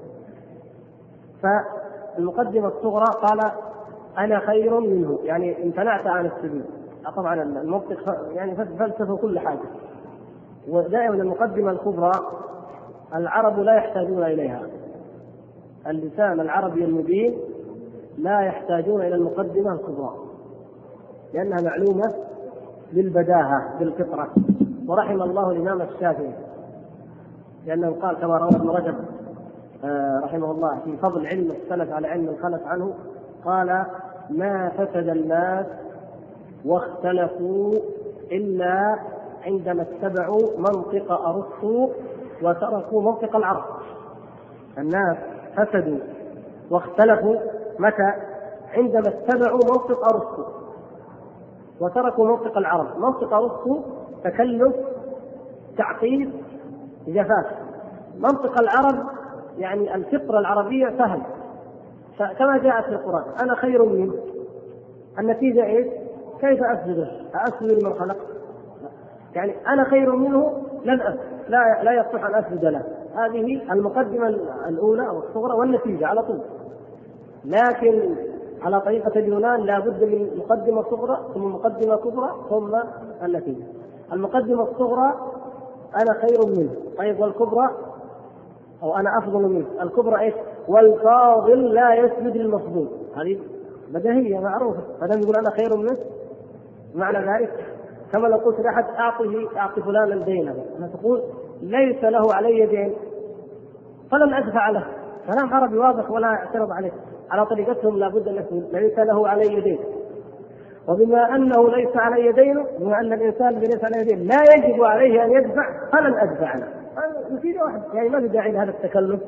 Speaker 1: فالمقدمة الصغرى قال أنا خير منه، يعني امتنعت عن السجود. طبعا المنطق يعني فلسفة كل حاجة، ودائما المقدمة الكبرى العرب لا يحتاجون إليها، اللسان العربي المبين لا يحتاجون إلى المقدمة الكبرى لأنها معلومة بالبداهة بالفطرة. ورحم الله الإمام الشافعي لأنه قال كما روى ابن رجب رحمه الله في فضل علم السلف على علم الخلف عنه، قال ما فسد الناس واختلفوا إلا عندما اتبعوا منطق أرسطو وتركوا منطق العرب. الناس فسدوا واختلفوا متى؟ عندما اتبعوا منطق أرسطو وتركوا منطق العرب. منطق أرسطو تكلف، تعقيد، جفاف. منطق العرب يعني الفطرة العربية سهل، كما جاءت في القرآن أنا خير منه. النتيجة إيش؟ كيف أسجده؟ أسجد لمن خلق؟ يعني أنا خير منه لن أسجد، لا يصح أن أسجد له. هذه المقدمة الأولى أو الصغرى والنتيجة على طول. لكن على طريقة اليونان لا بد من مقدمة صغرى ثم مقدمة كبرى ثم النتيجة. المقدمة الصغرى أنا خير منه، طيب والكبرى أو أنا أفضل منه. الكبرى إيش؟ والفاضل لا يسجد للمفضول. هذه بديهية معروفة. فلم يقول أنا خير منه، معنى ذلك كما لو قلت لأحد أعطي فلانا دينا، تقول ليس له علي دين فلن أدفع له. كلام عربي واضح ولا اعترض عليه. على طريقتهم لابد أن يقول ليس له علي دين، وبما أنه ليس علي دين، بما أن الإنسان ليس عليه دين لا يجب عليه أن يدفع فلن أدفع له. نتيجة واحدة، يعني ما في داعي لهذا التكلف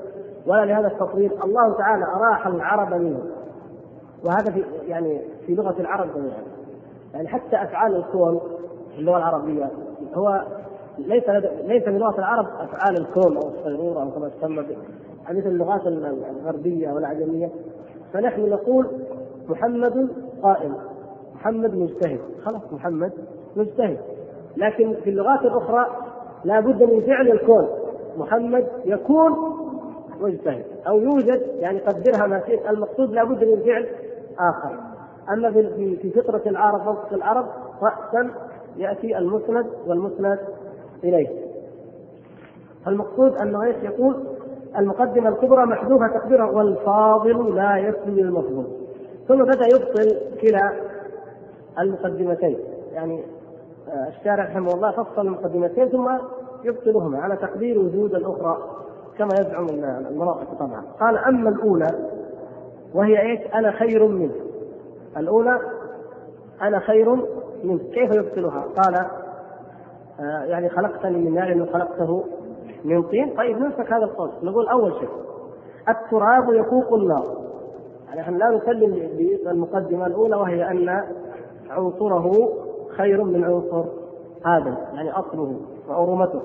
Speaker 1: ولا لهذا التطوير. الله تعالى أراح العرب منه، وهذا في لغة العرب جميعا. يعني حتى أفعال الكون في اللغة العربية هو ليس من لغة العرب أفعال الكون أو الصيرورة أو كما تسمى مثل اللغات الغربية والعجمية. فنحن نقول محمد قائم، محمد مجتهد، خلاص محمد مجتهد. لكن في اللغات الأخرى لا بد من فعل الكون، محمد يكون مجتهد أو يوجد، يعني قدرها ما شئت، المقصود لا بد من فعل آخر. أما في فطرة العرب منطق العرب رأسا يأتي المسند والمسند إليه. المقصود أنه يقول المقدمة الكبرى محذوفة تقديرها والفاضل لا يسمي المفضول. ثم بدأ يبطل كلا المقدمتين، يعني الشارع رحمه الله فصل المقدمتين ثم يبطلهما على تقدير وجود الأخرى كما يزعم المناطق طبعا. قال أما الأولى وهي إيش؟ أنا خير منه. الأولى أنا خير منه، كيف يبطلها؟ قال يعني خلقتني من نار وخلقته من طين. طيب نمسك هذا القول، نقول أول شيء التراب يفوق النار. يعني نحن لا نسلم بالمقدمة الأولى وهي أن عنصره خير من عنصر آدم، يعني أصله وأرومته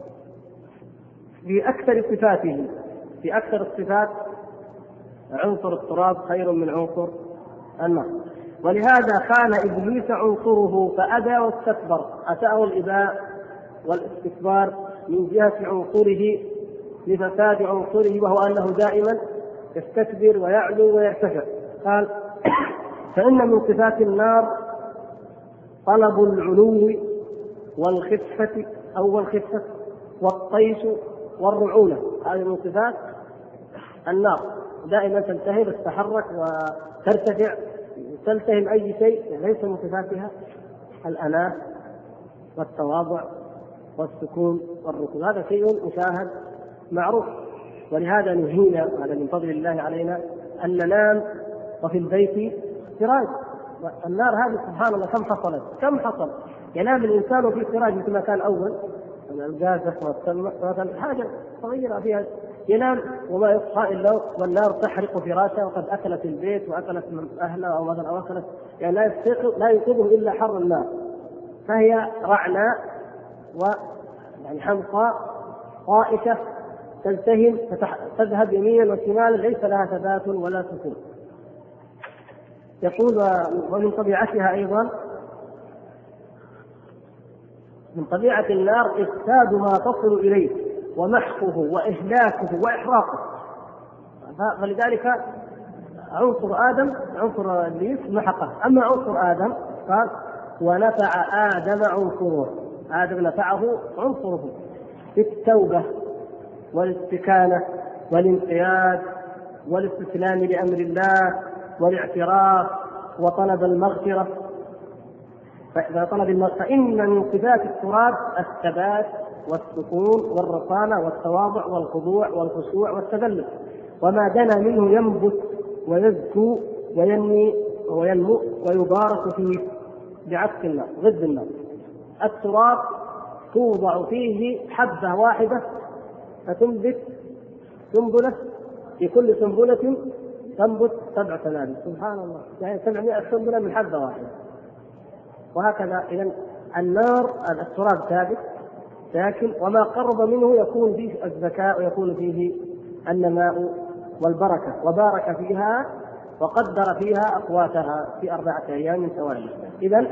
Speaker 1: في أكثر صفاته. في أكثر الصفات عنصر التراب خير من عنصر النار. ولهذا خان إبليس عنصره فأبى واستكبر، أتاه الإباء والاستكبار من جهة عنصره لفساد عنصره، وهو أنه دائما يستكبر ويعلو ويرتفع. قال فإن من صفات النار طلب العلو والخفة أو الخفة والطيش والرعونة. هذه من صفات النار، دائما تلتهب تتحرك وترتفع تلتهم أي شيء. ليس من صفاتها الأناة والتواضع والسكون والركوع، هذا شيء مشاهد معروف. ولهذا نهينا، هذا من فضل الله علينا، أن ننام وفي البيت سراج. النار هذه سبحان الله كم حصل ينام الإنسان في سراج مثل ما كان أول، الجازة والسماء حاجة صغيرة فيها ينام وما يصحى إلا والنار تحرق فراشه وقد أكلت البيت وأكلت من أهله أو مثلا أو أكلت، يعني لا يصيبه إلا حر النار. فهي رعناء ويعني حمقاء طائشة تلتهم تذهب يمينا وشمالا، ليس لها ثبات ولا سكون. يقول ومن طبيعتها أيضا، من طبيعة النار إفساد ما تصل إليه ومحقه وإهلاكه وإحراقه. فلذلك عنصر آدم عنصر إبليس محقه. أما عنصر آدم قال ونفع آدم عنصره، آدم نفعه عنصره في التوبة والاستكانة والانقياد والاستسلام لأمر الله والاعتراف وطلب المغفرة. فإذا طلب المغفرة فإن من صفات التراب الثبات والسكون والرصانة والتواضع والخضوع والخشوع والتذلل، وما دنا منه ينبت ويزكو وينمو ويبارك فيه بعكس النار ضد النار. التراب توضع فيه حبة واحدة فتنبت سنبلة، في كل سنبلة تنبت 7 سنابل. سبحان الله، يعني 700 سنبلة من حبة واحدة. وهكذا إذن النار التراب ثابت لكن وما قرب منه يكون فيه الذكاء ويكون فيه النماء والبركة، وبارك فيها وقدر فيها أقواتها في 4 أيام توالي. إذن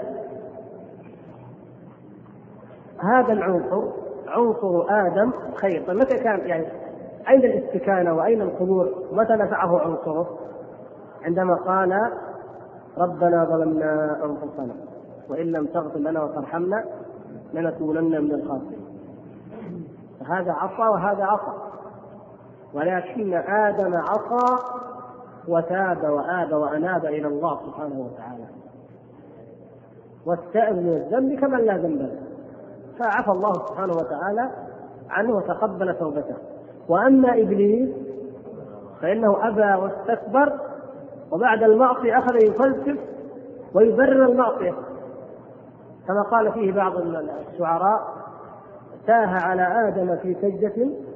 Speaker 1: هذا العنصر عنصر آدم خير. فمتى كان يعني أين الاستكانة وأين الخضوع؟ متى نفعه عنصره؟ عندما قال ربنا ظلمنا أنفسنا وإن لم تغفر لنا وترحمنا لنكونن من الخاسرين. هذا عصى وهذا عصى، ولكن آدم عصى وتاب وآب وأناب إلى الله سبحانه وتعالى واستأذن من الذنب كمن لا ذنب له، فعفى الله سبحانه وتعالى عنه وتقبل توبته. وأما إبليس فإنه أبى واستكبر، وبعد المعصية أخذ يفلسف ويبرر المعصية، كما قال فيه بعض الشعراء: تاه على آدم في سجدة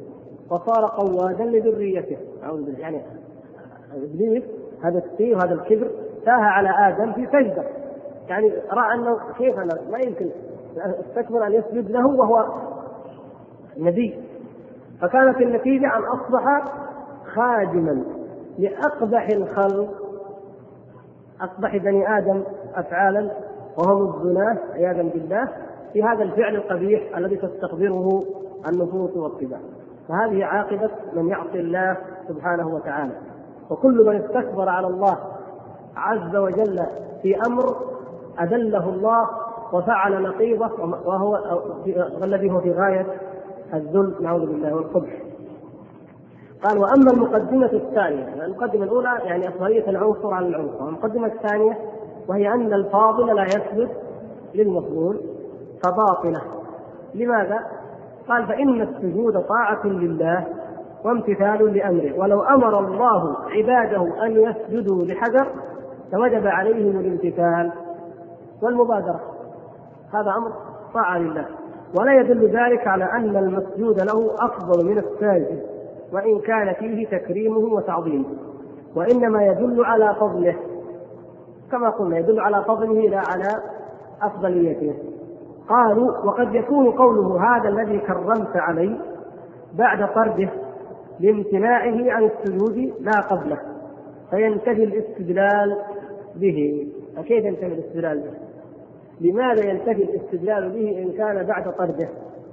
Speaker 1: وصار قوادا لذريته. يعني إبليس هذا السي وهذا الكبر تاه على آدم في سجدة، يعني رأى أنه كيف أنا ما يمكن استكبر أن يسجد له وهو نبي، فكانت النتيجة أن أصبح خادما لأقبح الخلق، أقبح بني آدم أفعالا وهم الزناة عياذا بالله، في هذا الفعل القبيح الذي تستقدره النفوس والطباع. فهذه عاقبة من يعصي الله سبحانه وتعالى. وكل من استكبر على الله عز وجل في أمر أذله الله وفعل نقيضه وهو الذي هو في غاية الذل نعوذ بالله والقبح. قال: وأما المقدمة الثانية، المقدمة الأولى يعني أفضلية العنصر على العنصر، والمقدمة الثانية وهي أن الفاضل لا يسجد للمفضول فباطلة. لماذا؟ قال: فإن السجود طاعة لله وامتثال لأمره، ولو أمر الله عباده أن يسجدوا لحجر فوجب عليهم الامتثال والمبادرة، هذا أمر طاعة لله، ولا يدل ذلك على أن المسجود له أفضل من الساجد وإن كان فيه تكريمه وتعظيمه، وإنما يدل على فضله، كما قلنا يدل على فضله لا على أفضليته. قالوا: وقد يكون قوله هذا الذي كرمت عليه بعد طرده لامتناعه عن السجود لا قبله، فينتهي الاستدلال به. فكيف ينتهي الاستدلال به؟ لماذا ينتهي الاستدلال به إن كان بعد طرده؟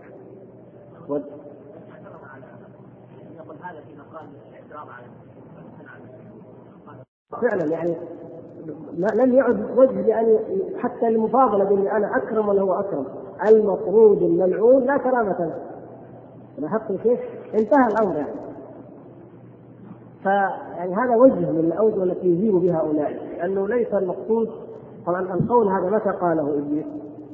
Speaker 1: فعلا يعني لم يعد وجه لأن حتى المفاضلة بين أنا أكرم ولا هو أكرم، المطرود الملعون لا كرامة له، لاحظتم كيف انتهى الأمر يعني. فيعني هذا وجه من الأوجه التي يجيب بها أولئك، لأنه ليس المقصود. طبعا القول هذا متى قاله إبليس؟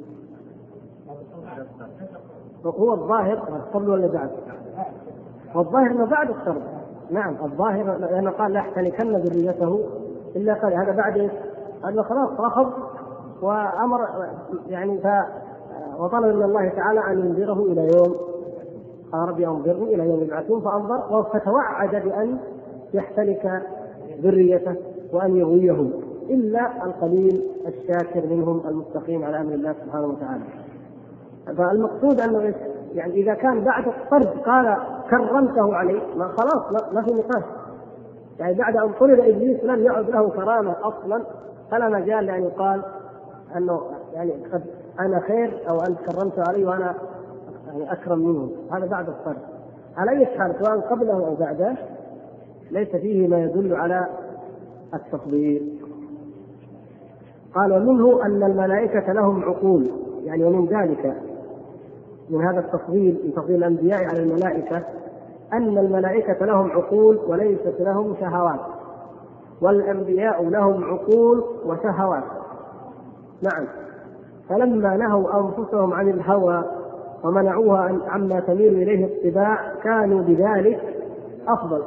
Speaker 1: هو الظاهر قبل ولا بعد؟ والظاهر انه بعد الطرد. نعم الظاهر لأنه قال: لا يحتنكن ذريته إلا قال هذا بعد أنه خلاص رفض وأمر يعني وطلب من الله تعالى أن ينذره إلى يوم، قال: ربي أنظرني إلى يوم يبعثون، فأنظر فتوعد بأن يحتنك ذريته وأن يغويهم إلا القليل الشاكر منهم المستقيم على أمر الله سبحانه وتعالى. فالمقصود أنه يعني إذا كان بعد الطرد قال كرمته عليه، ما خلاص ما في نقاش، يعني بعد أن طرد إبليس لم يعد له كرامة أصلا، فلا مجال لأن يقال أنه يعني قد أنا خير أو أنت كرمت عليه وأنا يعني أكرم منه. هذا بعد الطرد على أي حال سواء قبله أو بعده ليس فيه ما يدل على التفضيل. قال: ومنه أن الملائكة لهم عقول، يعني ومن ذلك من هذا التفضيل من تفضيل الأنبياء على الملائكة أن الملائكة لهم عقول وليست لهم شهوات، والأنبياء لهم عقول وشهوات. نعم، فلما نهوا أنفسهم عن الهوى ومنعوها عما تميل إليه الطباع كانوا بذلك أفضل.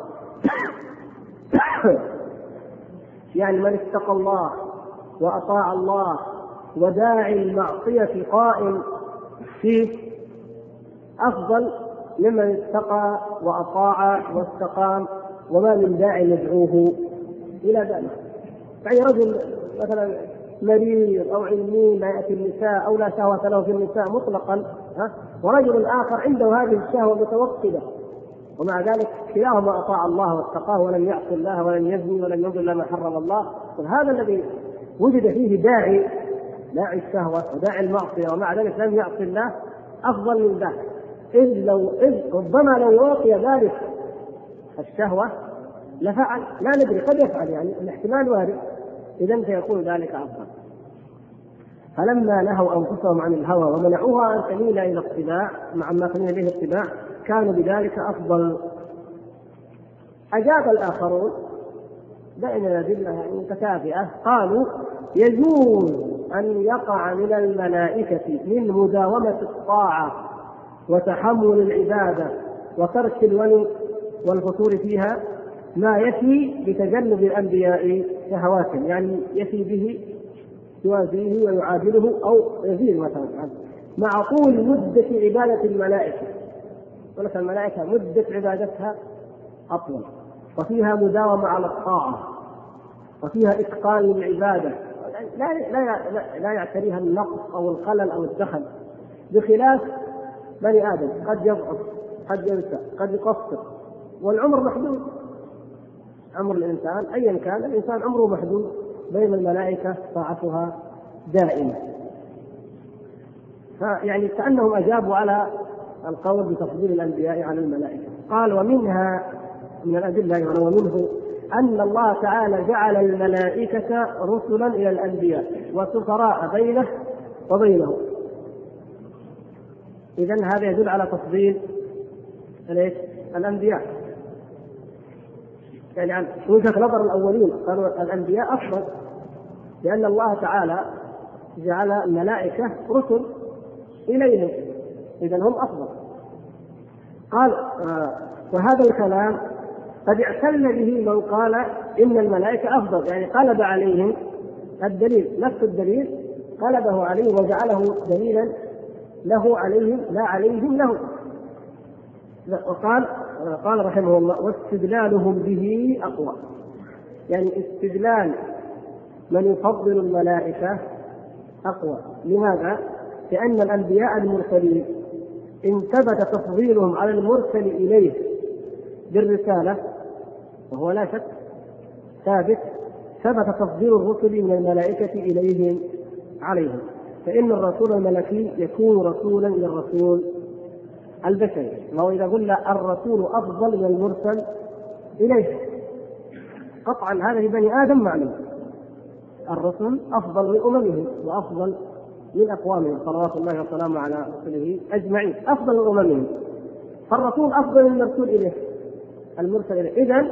Speaker 1: يعني من اتقى الله وأطاع الله وداعي المعصية قائم فيه أفضل ممن اتقى وأطاع واستقام وما من داعي يدعوه إلى ذلك. يعني رجل مثلا مريض أو علمي لا يأتي النساء أو لا شهوة له في النساء مطلقا، ورجل آخر عنده هذه الشهوة متوقدة ومع ذلك كلاهما أطاع الله واتقاه ولم يعص الله ولم يزني ولم يضل إلا ما حرم الله. هذا الذي وجد فيه داعي الشهوة وداعي المعصية ومع ذلك لم يعص الله أفضل من ذلك، إذ ربما لو يعطي ذلك الشهوة لفعل، لا ندري قد يفعل، يعني الاحتمال وارد، إذا سيكون ذلك أفضل. فلما نهوا أنفسهم عن الهوى ومنعوها أن تميل إلى الاتباع مع ما تميل إليه الاتباع كانوا بذلك أفضل. أجاب الآخرون بين الأدلة متكافئة، قالوا: يجوز أن يقع من الملائكة من مداومة الطاعة وتحمل العبادة وترك الولي والفتور فيها ما يفي بتجنب الأنبياء شهواتهم، يعني يفي به يوازيه ويعادله أو يزيد مثلا مع طول مدة عبادة الملائكة. ولكن الملائكة مدة عبادتها أطول، وفيها مداومة على الطاعة، وفيها إتقان للعبادة، لا يعتريها النقص أو الخلل أو الدخل، بخلاف بني آدم قد يضعف، قد ينسى، قد يقصر، والعمر محدود. عمر الإنسان أيا كان، الإنسان عمره محدود، بين الملائكة طاعتها دائمة. فيعني كأنهم أجابوا على القول بتفضيل الأنبياء على الملائكة. قال ومنها من الأدلة ومنه أن الله تعالى جعل الملائكة رسلا إلى الأنبياء وسفراء بينه وبينهم. إذن هذا يدل على تفضيل الأنبياء. يعني عن وجهة نظر الأولين قالوا الأنبياء أفضل، لأن الله تعالى جعل الملائكة رسل إليهم، إذن هم أفضل. قال وهذا الكلام قد اعتل به من قال إن الملائكة أفضل، يعني قلب عليهم الدليل، نفس الدليل قلبه عليه وجعله دليلا له عليهم لا عليهم له. وقال رحمه الله واستدلالهم به أقوى، يعني استدلال من يفضل الملائكة أقوى. لماذا؟ لأن الأنبياء المرسلين إن ثبت تفضيلهم على المرسل إليه بالرسالة، وهو لا شك ثابت، ثبت تفضيل الرسل من الملائكة إليهم عليهم، فإن الرسول الملكي يكون رسولا إلى الرسول البشري. وهو إذا قلنا الرسول أفضل من المرسل إليه قطعا هذا في بني آدم معلوم، الرسل أفضل من أممهم وأفضل من أقوامهم صلوات الله وسلامه على رسله أجمعين، أفضل من أممهم، فالرسول أفضل من المرسول إليه المرسل إليه. إذن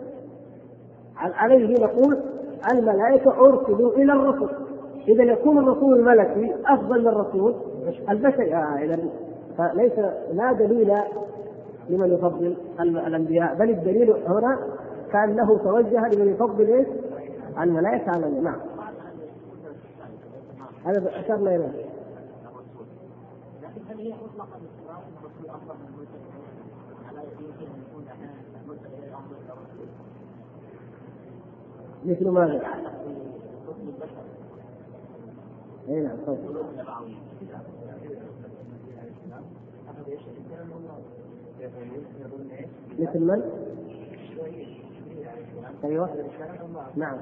Speaker 1: عليه نقول الملائكة أرسلوا إلى الرسل، إذا يكون الرسول الملكي أفضل من الرسول البشري. إذن فليس لا دليل لمن يفضل الأنبياء، بل الدليل هنا كأنه توجه لمن يفضل الملائكة على الأنبياء. نعم، هذا أشرنا إليه.
Speaker 3: لكن هل هي مطلقا الرسول أفضل من المرسل على يمكن أن يكون المرسل إليه أفضل من الرسول؟
Speaker 1: مثل ماذا؟ اي نعم. مثل من؟ ايوه نعم.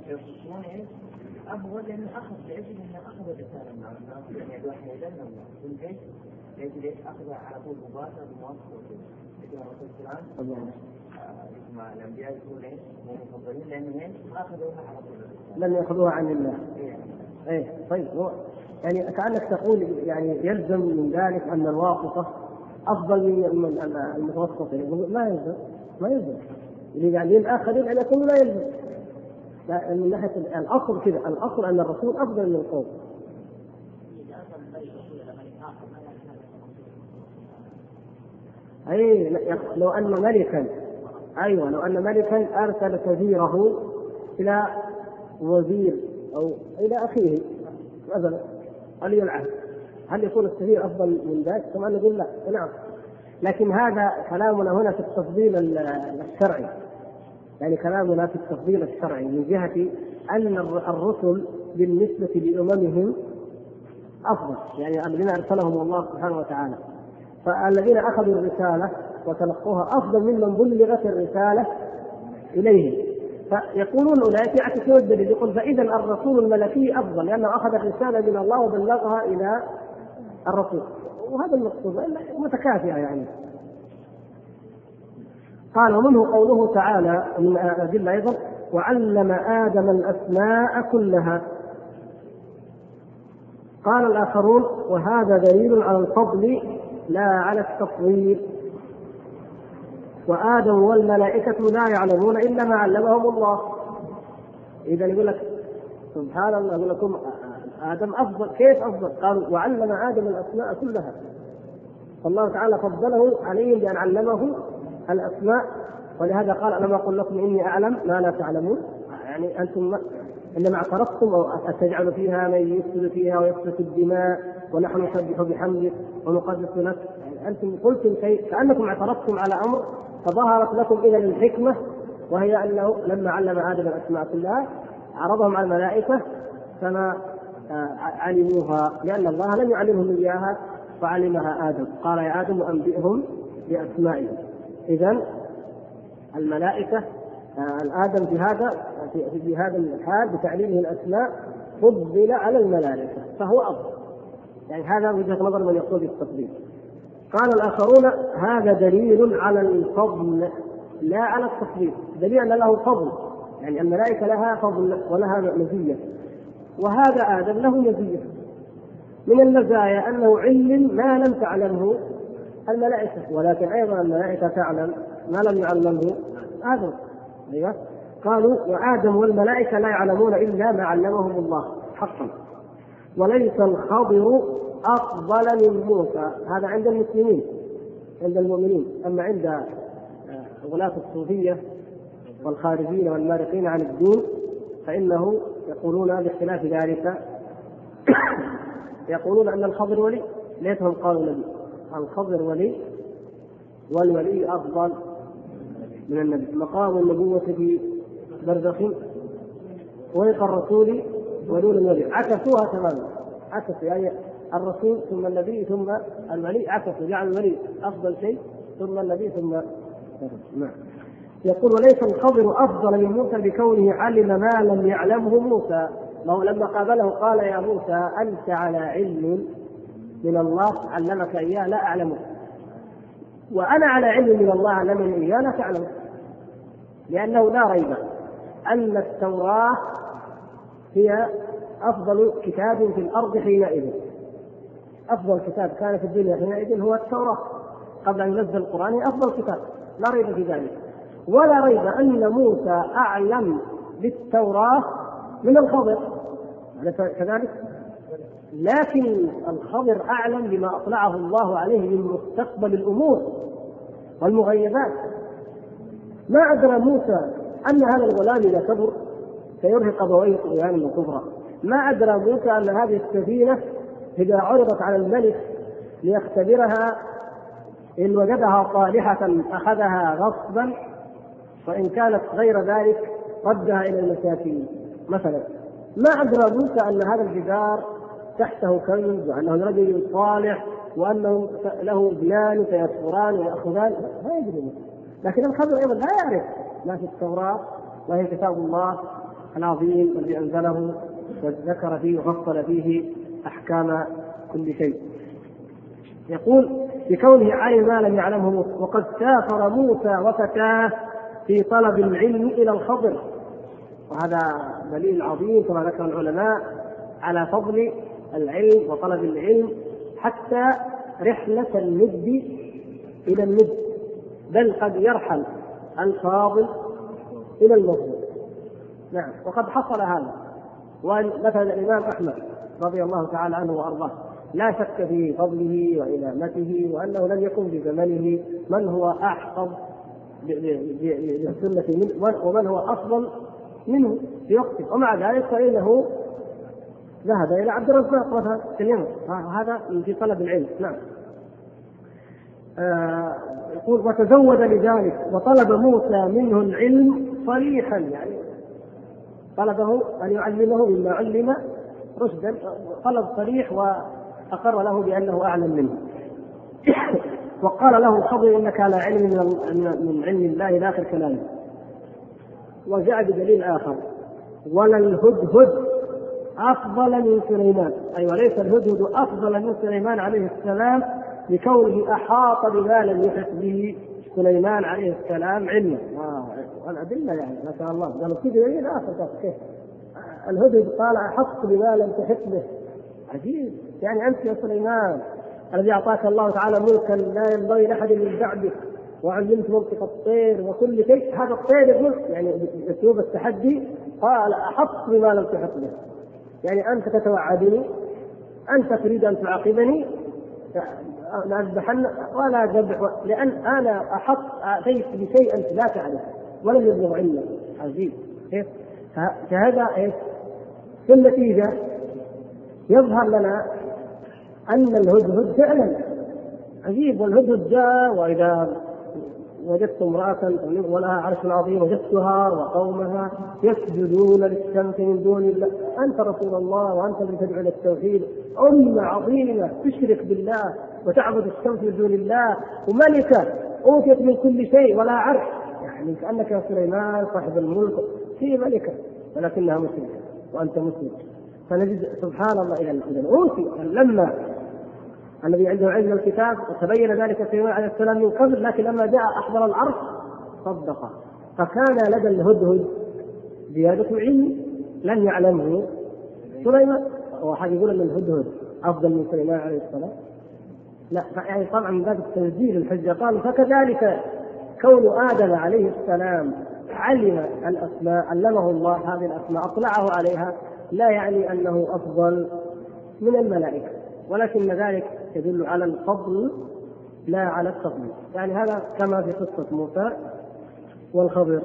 Speaker 3: أفضل لأنه أخذ لأجل أنه أخذ الرسالة من الله، يعني الوحي إلى الله، من إيش؟ لأجل أخذ على طول مباشرة بمواصفة لكن الرسول القرآن مع الأنبياء يقول إيش؟ هم مفضلين لأنه إيش؟ أخذوها على طول،
Speaker 1: لم يأخذوها عن الله. إيه طيب، هو يعني كأنك تقول يعني يلزم من ذلك أن الواسطة أفضل من المتوسط. ما يلزم اللي قاعدين آخرين أن يكونوا لا يلزم. من ناحية الأصل كذا، الأصل أن الرسول أفضل من القوم. أي لو أن ملكا، أيوة لو أن ملكا أرسل سفيره إلى وزير أو إلى أخيه مثلا ولي العهد، هل يكون السفير أفضل من ذلك؟ كما نقول لا. نعم، لكن هذا كلامنا هنا في التفضيل الشرعي، يعني كلامنا في التفضيل الشرعي من جهة أن الرسل بالنسبة لأممهم أفضل، يعني الذين أرسلهم الله سبحانه وتعالى، فالذين أخذوا الرسالة وتلقوها أفضل ممن بلغت الرسالة إليهم. فيقولون أولئك يعكسون الدليل، يقول فإذا الرسول الملكي أفضل لأنه أخذ الرسالة من الله وبلغها إلى الرسول، وهذا المقصود متكافئة يعني. قال ومنه قوله تعالى من الأدلة أيضا وعلم آدم الأسماء كلها. قال الآخرون وهذا دليل على الفضل لا على التفضيل، وآدم والملائكة لا يعلمون إلا ما علمهم الله. إذا يقول لك سبحان الله، يقول لكم آدم أفضل، كيف أفضل؟ قالوا وعلم آدم الأسماء كلها، فالله تعالى فضله عليهم بأن علمه الأسماء، ولهذا قال ألم أقل لكم إني أعلم ما لا تعلمون، يعني أنتم إنما اعترفتم أو أتجعل فيها من يفسد فيها ويسفك الدماء ونحن نسبح بحمدك ونقدس لك. يعني أنتم قلتم شيء كأنكم اعترفتم على أمر فظهرت لكم إذا الحكمة، وهي أنه لما علم آدم الأسماء كلها عرضهم على الملائكة فما علموها، لأن الله لم يعلمهم إياها فعلمها آدم. قال يا آدم أنبئهم بأسمائهم. إذن الملائكة آدم في هذا الحال بتعليمه الأسماء فضل على الملائكة فهو أفضل. يعني هذا وجهة نظر من يقول بالتفضيل. قال الآخرون هذا دليل على الفضل لا على التفضيل، دليل أن له فضل، يعني الملائكة لها فضل ولها مزية، وهذا آدم له مزية. من المزايا أنه علم ما لم تعلمه الملائكة، ولكن أيضا الملائكة تعلم ما لم يعلمه آدم. أيوة. قالوا وآدم والملائكة لا يعلمون إلا ما علمهم الله حقا. وليس الخضر أفضل من موسى، هذا عند المسلمين عند المؤمنين. أما عند غلاة الصوفية والخارجين والمارقين عن الدين فإنه يقولون باختلاف ذلك يقولون أن الخضر ولي، ليتهم قالوا نبي. الخضر ولي والولي أفضل من النبي. مقام النبوة في برزخ ويق الرسول ودون النبي، عكسوها تماما، عكسوا يعني الرسول ثم النبي ثم الولي، عكسوا جعل الولي أفضل شيء ثم النبي ثم نعم. يقول وليس الخضر أفضل من موسى بكونه علم ما لم يعلمه موسى. لما قابله قال يا موسى أنت على علم من الله علمك إياه لا أعلمه، وأنا على علم من الله علمني إياه لا تعلمه. لأنه لا ريب أن التوراة هي أفضل كتاب في الأرض حينئذ. أفضل كتاب كان في الدنيا حينئذ هو التوراة قبل أن ينزل القرآن، هي أفضل كتاب لا ريب في ذلك. ولا ريب أن موسى أعلم بالتوراة من الخضر كذلك، لكن الخضر أعلم بما أطلعه الله عليه من مستقبل الأمور والمغيبات. ما أدرى موسى أن هذا الغلام إذا كبر سيرهق أبويه طغيانا وكفرا. ما أدرى موسى أن هذه السفينة إذا عرضت على الملك ليختبرها إن وجدها صالحة أخذها غصبا، وإن كانت غير ذلك ردها إلى المساكين مثلا. ما أدرى موسى أن هذا الجدار تحته كنز وأنه رجل صالح وأنه له ابنان سيكفران ويأخذان، ما يدري موسى. لكن الخضر أيضا لا يعرف ما في التوراة وهي كتاب الله العظيم الذي أنزله وذكر فيه وفصل فيه أحكام كل شيء. يقول بكونه علم ما لم يعلمه موسى. وقد سافر موسى وفتاه في طلب العلم إلى الخضر، وهذا دليل عظيم كما ذكر العلماء على فضل العلم وطلب العلم، حتى رحلة الند إلى الند، بل قد يرحل الفاضل إلى المفضل. نعم، وقد حصل هذا. ومثلا الإمام أحمد رضي الله تعالى عنه وأرضاه لا شك في فضله وإمامته، وأنه لم يكن في زمنه من هو أحفظ للسنة منه ومن هو أفضل منه في وقته، ومع ذلك فإنه ذهب إلى عبد الرزاق مثلا في اليمن، هذا في طلب العلم. نعم. يقول وتزود لذلك وطلب موسى منه العلم صريحا، يعني طلبه أن يعلمه مما علم رشدا، طلب صريح وأقر له بأنه أعلم منه. وقال له الخضر إنك على علم من علم الله إلى آخر كلامه. وجاء بدليل آخر ولا الهدهد أفضل من سليمان، أي وليس الهدهد أفضل من سليمان عليه السلام لكونه أحاط بما لم يحط به سليمان عليه السلام علما. والأدلة يعني ما شاء الله قالوا كيف دليل آخر كيف الهدهد قال أحط بما لم تحط به. عجيب، يعني أنت يا سليمان الذي أعطاك الله تعالى ملكا لا ينبغي لأحد من بعدك، وعلمت منطق الطير وكل شيء، هذا الطير يقول يعني بأسلوب التحدي قال أحط بما لم تحط به، يعني أنت تتوعدني، أنت تريد أن تعاقبني لأذبحن ولا ذبح، لأن أنا أتيت بشيء أنت لا تعرف ولم يبلغ علمك. عجيب. فهذا في النتيجة يظهر لنا أن الهدهد فعلا عجيب، والهدهد جاء وإذا وجدت امرأة ولها عرش عظيم وجدتها وقومها يسجدون للشمس من دون الله، أنت رسول الله وأنت الذي تدعو إلى التوحيد، أمة عظيمة تشرك بالله وتعبد الشمس من دون الله، وملكة أوتيت من كل شيء ولا عرش، يعني كأنك سليمان صاحب الملك في ملكة ولكنها مشركة وأنت مسلم. فنجد سبحان الله إذا أوتي لما الذي عنده علم الكتاب وتبين ذلك سليمان عليه السلام من قبل، لكن لما جاء أحضر العرش صدق. فكان لدى الهدهد زيادة علم لن يعلمه سليمان. وحد يقول أن الهدهد أفضل من سليمان عليه السلام؟ لا، يعني طبعا من باب التنزيل الحجة قالوا فكذلك كون آدم عليه السلام علم الأسماء، علمه الله هذه الأسماء أطلعه عليها، لا يعني أنه أفضل من الملائكة، ولكن ذلك يدل على الفضل لا على التفضيل. يعني هذا كما في قصة موسى والخضر.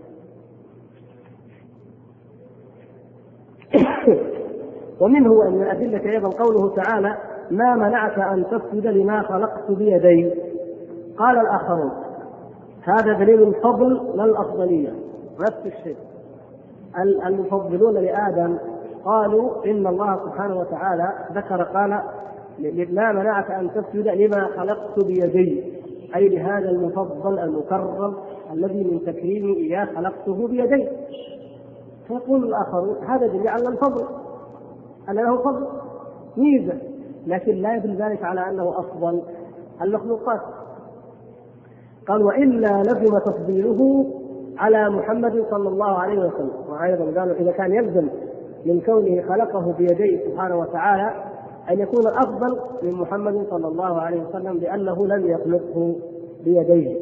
Speaker 1: ومنه أن الأدلة أيضا قوله تعالى ما منعك أن تسجد لما خلقت بيدي. قال الآخرون هذا دليل الفضل لا الأفضلية، نفس الشيء. المفضلون لآدم قالوا إن الله سبحانه وتعالى ذكر قال ما منعك أن تسجد لما خلقت بيدي، أي لهذا المفضل المكرم الذي من تكريمي إياه خلقته بيدي. فيقول الآخرون هذا دليل على الفضل، أن له فضل ميزة، لكن لا يدل ذلك على أنه أفضل المخلوقات. قال وإلا لزم تفضيله على محمد صلى الله عليه وسلم. وأيضا قالوا إذا كان يلزم من كونه خلقه بيديه سبحانه وتعالى أن يكون أفضل من محمد صلى الله عليه وسلم لأنه لم يخلقه بيديه.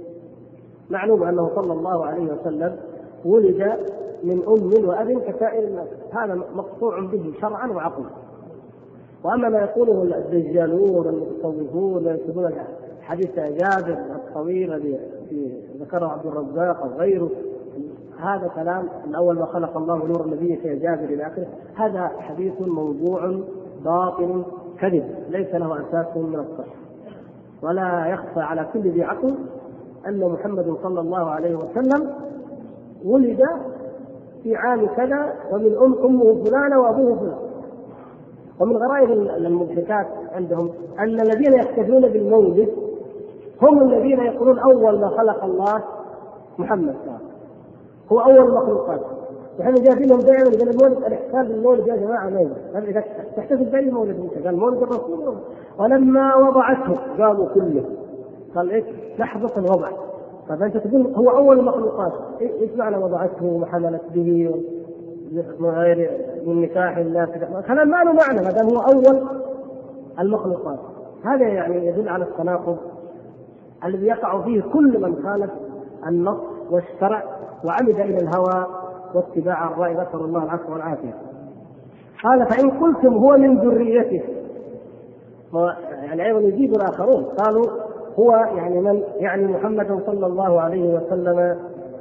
Speaker 1: معلوم أنه صلى الله عليه وسلم ولد من أم وأب كسائر الناس، هذا مقطوع به شرعا وعقلا. وأما ما يقوله الدجالون المتصوفون يكتبون حديث جابر الطويل الذي ذكره عبد الرزاق أو غيره، هذا كلام من أول ما خلق الله نور النبي في جابر إلى آخره، هذا حديث موضوع باطل كذب ليس له أساس من الصحة. ولا يخفى على كل ذي عقل أن محمد صلى الله عليه وسلم ولد في عام كذا ومن أمه فلانة وأبوه فلان. ومن غرائب المضحكات عندهم أن الذين يحتفلون بالمولد هم الذين يقولون أول ما خلق الله محمد هو أول المخلوقات. نحن جايبينهم دائما إذا المولد الاحتفال بالمولد يا جماعة مولد، إذا تحتفل بأي مولد قال مولد الرسول، ولما وضعته قالوا كله قال إيش لحظة الوضع. فأنت تقول هو أول المخلوقات، إيش معنى وضعته وحملت به غير من نكاح الناس؟ هذا ما له معنى ما دام هو أول المخلوقات. هذا يعني يدل على التناقض الذي يقع فيه كل من خالف النص والشرع وعمد إلى الهوى واتباع الرأي، نسأل الله العفو والعافية. قال فإن قلتم هو من ذريته، يعني أيضا يزيد الآخرون قالوا هو يعني من يعني محمد صلى الله عليه وسلم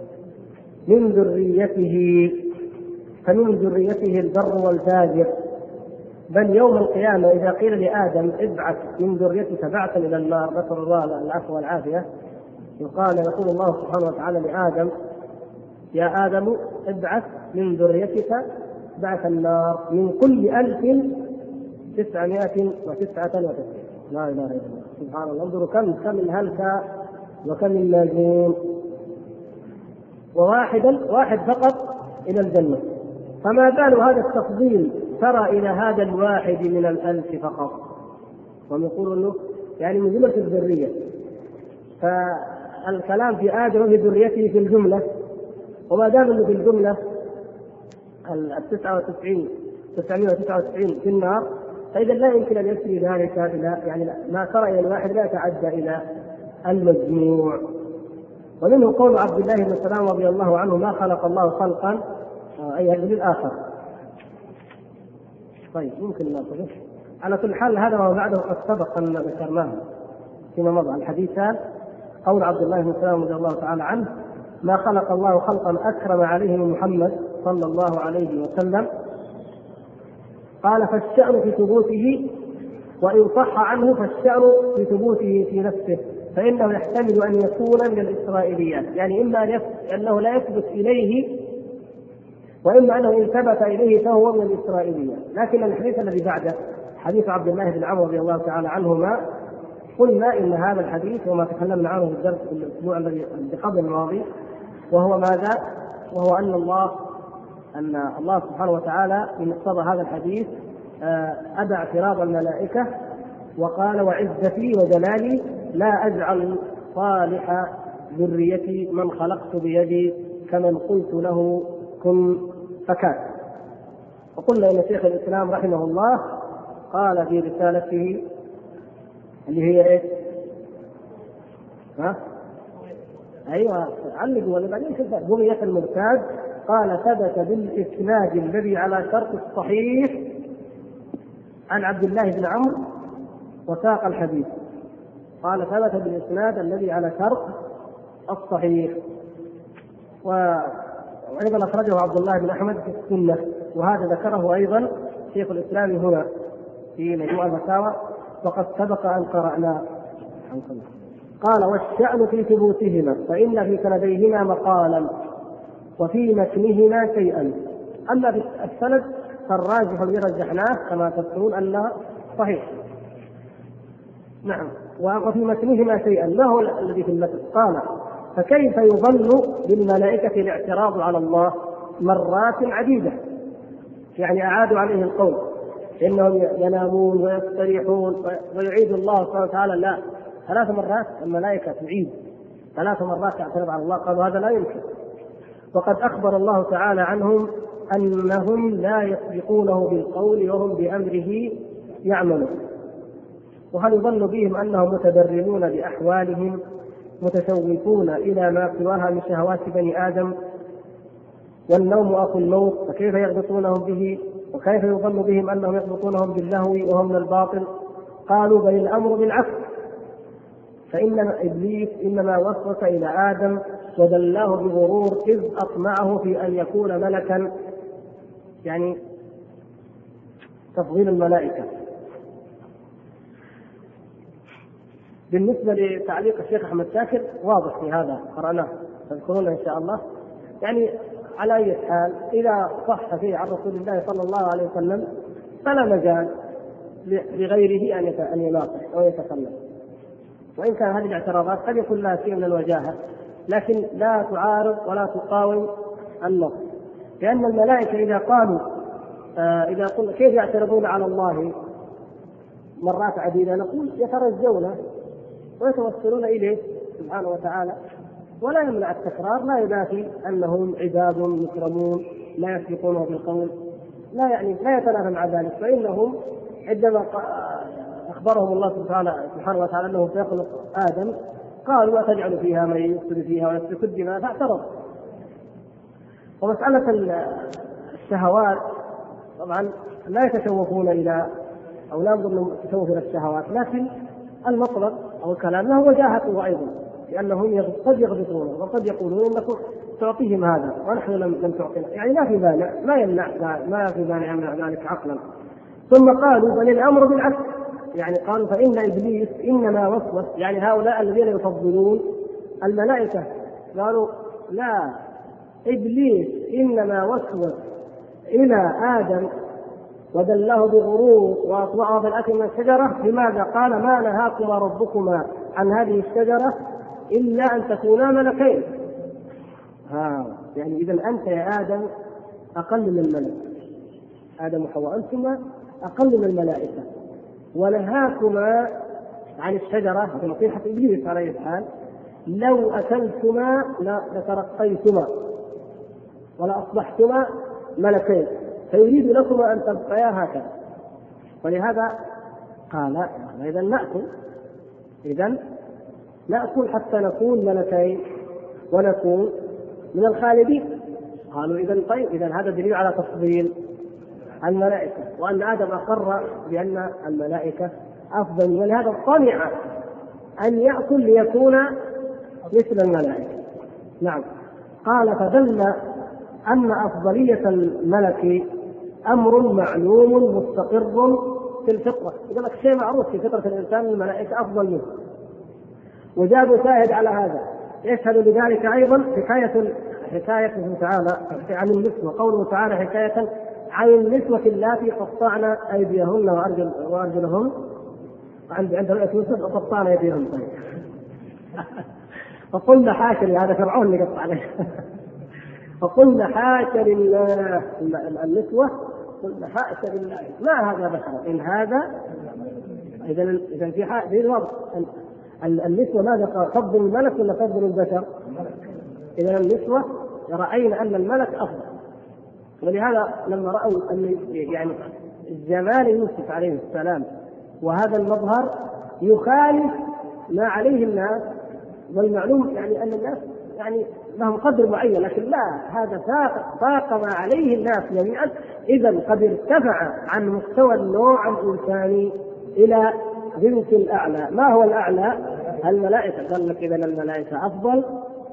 Speaker 1: من ذريته، فمن ذريته البر والفاجر، بل يوم القيامة إذا قيل لآدم ابعث من ذريتك بعثا إلى النار، نسأل الله العفو والعافية، يقول الله سبحانه وتعالى لآدم يا آدم ابعث من ذريتك بعث النار من كل 1999. لا إله إلا الله، سبحان الله. انظروا كم الهلكة وكم اللاجئين، واحد فقط إلى الجنة. فما بال هذا التفضيل ترى إلى هذا الواحد من 1000 فقط، ويقول له يعني من جملة الذرية. فالكلام في آدم وفي ذريته في الجملة، وما دام انه في الجملة 999 في النار، فإذا لا يمكن أن يسري ذلك إلى يعني ما ترى إلى الواحد لا يتعدى إلى المجموع. ومنه قول عبد الله بن سلام رضي الله عنه ما خلق الله خلقا أي للآخر. طيب ممكن ناخذه على كل حال. هذا وما بعده قد سبق أن ذكرناه فيما مضى الحديثان. قول عبد الله بن سلام رضي الله تعالى عنه ما خلق الله خلقا أكرم عليه من محمد صلى الله عليه وسلم قال فالشأن في ثبوته، وإن صح عنه فالشأن في ثبوته في نفسه، فإنه يحتمل أن يكون من الإسرائيليات، يعني إما أنه لا يثبت إليه، وإما أنه إن ثبت إليه فهو من الإسرائيليات. لكن الحديث الذي بعده حديث عبد الله بن عمرو رضي الله تعالى عنهما، قلنا إن هذا الحديث وما تكلمنا عنه في الدرس في الأسبوع الذي قبل الماضي، وهو ماذا؟ وهو أن الله سبحانه وتعالى بمقتضى هذا الحديث أدى اعتراض الملائكة وقال وعزتي وجلالي لا أجعل صالح ذريتي من خلقت بيدي كمن قلت له كن فكان. وقلنا إن شيخ الإسلام رحمه الله قال في رسالته اللي هي إيه؟ أيوة علقوا ولا بعدين كذا بغية المرتاد، قال ثبت بالإسناد الذي على شرط الصحيح عن عبد الله بن عمرو وساق الحديث. قال ثبت بالإسناد الذي على شرط الصحيح، وأيضا أخرجه عبد الله بن أحمد في السنة، وهذا ذكره أيضا شيخ الإسلام هنا في مجموع الفتاوى وقد سبق أن قرأنا. قال والشأن في ثبوتهما، فإن في سنديهما مقالا وفي متنهما شيئا. أما في السند فالراجح الذي رجحناه كما تذكرون أنه صحيح. نعم. وفي متنهما شيئا، ما هو الذي في المتن؟ قال فكيف يظن بالملائكة الاعتراض على الله مرات عديدة، يعني أعادوا عليه القول إنهم ينامون ويستريحون ويعيد الله سبحانه وتعالى، لا 3 مرات الملائكة تعيد 3 مرات تعترض على الله، قالوا هذا لا يمكن. وقد أخبر الله تعالى عنهم أنهم لا يسبقونه بالقول وهم بأمره يعملون. وهل يظن بهم أنهم متبرمون بأحوالهم متشوفون إلى ما سواها من شهوات بني آدم، والنوم أخو الموت، فكيف يغبطونهم به؟ وكيف يظن بهم أنهم يغبطونهم باللهو وهم من الباطل؟ قالوا بل الأمر بالعكس، فإن إبليس إنما وسوس إلى آدم ودلاه بغرور إذ أطمعه في أن يكون ملكا، يعني تفضيل الملائكة. بالنسبة لتعليق الشيخ أحمد شاكر واضح في هذا، قرأناه تذكرون إن شاء الله. يعني على أي حال إذا صح فيه عن رسول الله صلى الله عليه وسلم فلا مجال لغيره أن يناقش أو يتكلم، وإن كان هذه الاعتراضات قد يكون لها شيء من الوجاهة، لكن لا تعارض ولا تقاوم النص، لأن الملائكة إذا قالوا كيف يعترضون على الله مرات عديدة، نقول يترجون ويتوسلون إليه سبحانه وتعالى، ولا يمنع التكرار، لا ينافي أنهم عباد مكرمون لا يسبقونه بالقول، لا يتنافى مع ذلك. فإنهم عندما أخبرهم الله سبحانه وتعالى أنه سيخلق آدم قالوا أتجعل فيها من يفسد فيها ويسفك الدماء، فاعترض. ومسألة الشهوات طبعا لا يتشوفون إلى أو لا ينظر التشوف إلى الشهوات، لكن المطلب أو الكلام له وجاهته أيضا، لأنهم قد يغبطون وقد يقولون إنكم تعطيهم هذا ونحن لم تعطينا، يعني ما في مانع، ما في مانع من ذلك عقلا. ثم قالوا بل الأمر بالعكس، يعني قالوا فإن إبليس إنما وسوس، يعني هؤلاء الذين يفضلون الملائكة قالوا لا، إبليس إنما وسوس إلى آدم ودله بغرور وأطمعه بالأكل من الشجرة. لماذا؟ قال ما نهاكما ربكما عن هذه الشجرة إلا أن تكونا ملكين. يعني إذا أنت يا آدم أقل من الملك، آدم وحواء أنتما أقل من الملائكة، ونهاكما عن الشجرة نصيحة إبليس عليه الحال، لو أكلتما لترقيتما ولا أصبحتما ملكين، فيريد لكما أن تبقيا هكذا. ولهذا قال إذن نأكل حتى نكون ملكين ونكون من الخالدين. قالوا إذن طيب، إذن هذا دليل على تفضيل الملائكة، وأن آدم أقر بأن الملائكة أفضل، ولهذا طمع أن يأكل ليكون مثل الملائكة. نعم. قال فدل أن أفضلية الملك أمر معلوم مستقر في الفطرة، يقول لك شيء معروف في فطرة الإنسان الملائكة أفضل منه. وجابوا شاهد على هذا يشهد لذلك أيضا حكايته تعالى عن النسوة، قوله تعالى حكاية عن النسوة اللاتي قطعن أيديهن وأرجلهن عند رؤية يوسف وقطعن أيديهن. فقلنا حاشا، هذا فرعون اللي قطع عليه. فقلنا حاشا لله النسوة، قلنا حاشا لله ما هذا بشر إن هذا. إذا في الوضع النسوة ماذا قال؟ فضل الملك ولا فضل البشر؟ إذا النسوة رأينا أن الملك أفضل، ولهذا لما رأوا أن يعني جمال يوسف عليه السلام وهذا المظهر يخالف ما عليه الناس، والمعلوم يعني أن الناس يعني لهم قدر معين، لكن لا، هذا فاق ما عليه الناس جميعا. إذا قد ارتفع عن مستوى النوع الإنساني إلى جنس الأعلى. ما هو الأعلى؟ الملائكة. قال لك إذا الملائكة أفضل،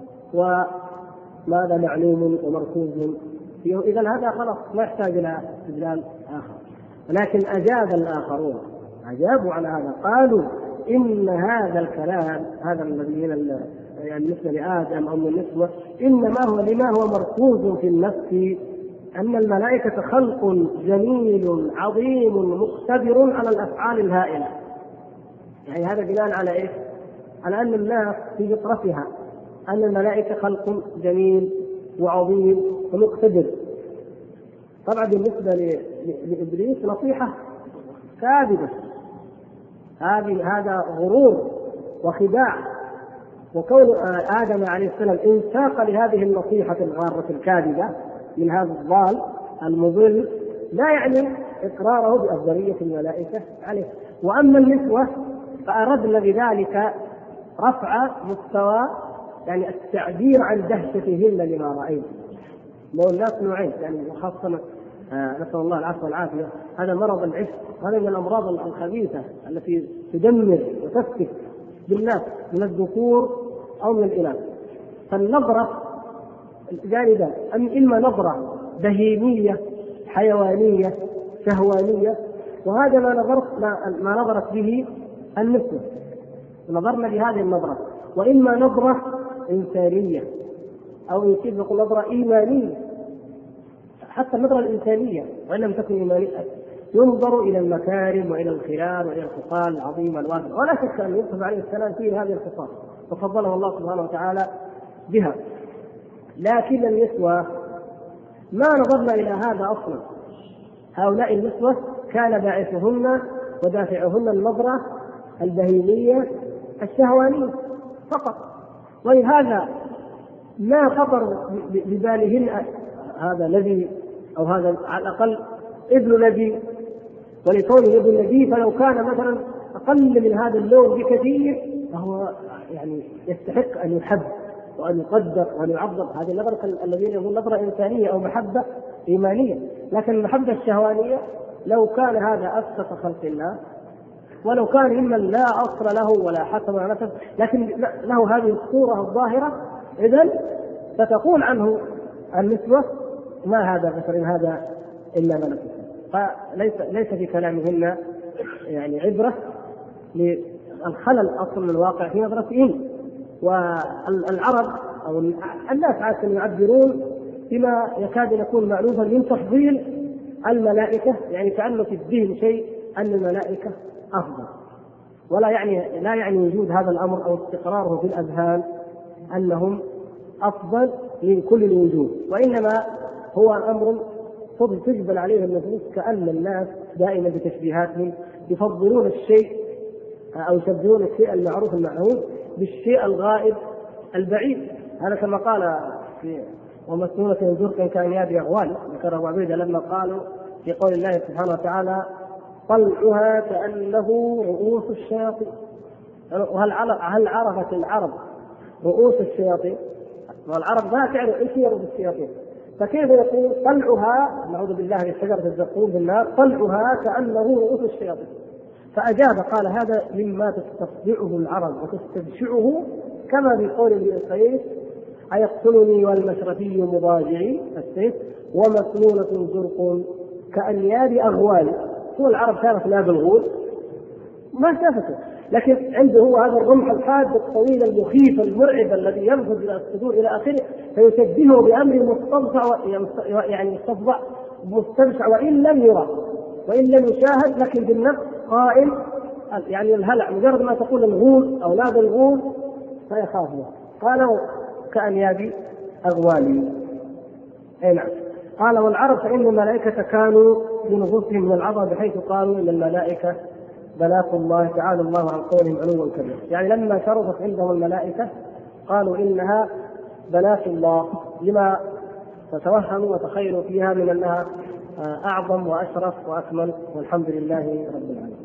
Speaker 1: وماذا معلوم ومركوز فيه. إذا هذا خلاص ما يحتاج إلى استدلال آخر. ولكن أجاب الآخرون، أجابوا على هذا، قالوا إن هذا الكلام هذا الذي يعني بالنسبة لآدم أو النسوة إنما هو لما هو مركوز في النفس، أن الملائكة خلق جميل عظيم مقتدر على الأفعال الهائلة. يعني هذا بناء على إيه؟ على أن الناس في فطرتها أن الملائكة خلق جميل وعظيم ومقتدر. طبعا بالنسبة لإبليس نصيحة كاذبة، هذا غرور وخداع. وكون آدم عليه السلام انساق لهذه النصيحة الغارة الكاذبة من هذا الضال المضل لا يعني إقراره بأفضلية الملائكة عليه. وأما النسوة فأردنا بذلك رفع مستوى يعني التعبير عن دهشتهن لما رأينا. لو الناس نوعين يعني خاصة نسأل الله العفو والعافية، هذا مرض العشق، هذا من الأمراض الخبيثة التي تدمر وتفتك بالناس من الذكور أو من الإناث. فالنظرة جانبان، إما نظرة بهيمية حيوانية شهوانية، وهذا ما نظرت به النسوة، نظرنا بهذه النظرة. وإما نظرة إنسانية أو يمكن نقول نظرة إيمانية. حتى النظرة الإنسانية وإن لم تكن إيمانية ينظر إلى المكارم وإلى الخلال وإلى الخصال العظيمة الواسعة، ولا شك أن يوسف عليه السلام فيه هذه الخصال وفضله الله سبحانه وتعالى بها. لكن النسوة ما نظرنا إلى هذا أصلا. هؤلاء النسوة كان باعثهن ودافعهن النظرة البهيمية الشهوانية فقط، ولهذا ما خطر ببالهن هذا الذي أو هذا على الأقل ابن نبي، ولكونه ابن نبي فلو كان مثلا أقل من هذا اللون بكثير فهو يعني يستحق أن يحب وأن يقدر وأن يعظم. هذه النظرة الذين يقول نظرة إنسانية أو محبة إيمانية. لكن المحبة الشهوانية لو كان هذا أسقط خلق الله، ولو كان ممن لا أصل له ولا حسب ولا نسب، لكن له هذه الصورة الظاهرة، إذن ستقول عنه النسوة ما هذا بشر إن هذا إلا ملك. فليس في كلامهن يعني عبرة للخلل أصل من الواقع في نظرتهن. والعرب أو الناس عادة يعبرون بما يكاد يكون معروفا من تفضيل الملائكة، يعني كأنه في الدين شيء أن الملائكة أفضل، لا يعني وجود هذا الأمر أو استقراره في الأذهان أنهم أفضل من كل الوجود، وإنما هو أمر تجبل عليه النفوس، كأن الناس دائما بتشبيهاتهم يفضلون الشيء أو يشبهون الشيء المعروف المعهود بالشيء الغائب البعيد. هذا كما قال في ومسنونة زرق كان يابي أغوال، ذكر أبو عبيدة لما قالوا في قول الله سبحانه وتعالى طلعها كأنه رؤوس الشياطين. هل عرفت العرب رؤوس الشياطين؟ والعرب ما تعرف ايش هي رؤوس الشياطين، فكيف يقول طلعها، نعوذ بالله من شجرة الزقوم بالنار، طلعها كأنه رؤوس الشياطين؟ فأجاب قال هذا مما تستطيعه العرب وتستبشعه، كما بقول ابن القيس أيقتلني والمشرفي مضاجعي السيف ومسنونة زرق كأنياب أغوال. هو العرب كانت ناب الغول ما شافته، لكن عنده هو هذا الرمح الحاد الطويل المخيف المرعب الذي ينفذ إلى الصدور إلى آخره، فيشبهه بأمر مستنصع يعني مستنشع وإن لم يرى وإن لم يشاهد، لكن بالنفس قائم يعني الهلع، مجرد ما تقول الغول أو ناب الغول فيخافه. قالوا كأنياب أغوالي. أي نعم. قال والعرب فإن الملائكة كانوا بنفوسهم من العظمة، بحيث قالوا إن الملائكة بنات الله تعالى الله عن قولهم علوا كبيرا. يعني لما شرفت عندهم الملائكة قالوا إنها بنات الله لما تتوهموا وتخيلوا فيها من أنها أعظم وأشرف وأكمل، والحمد لله رب العالمين.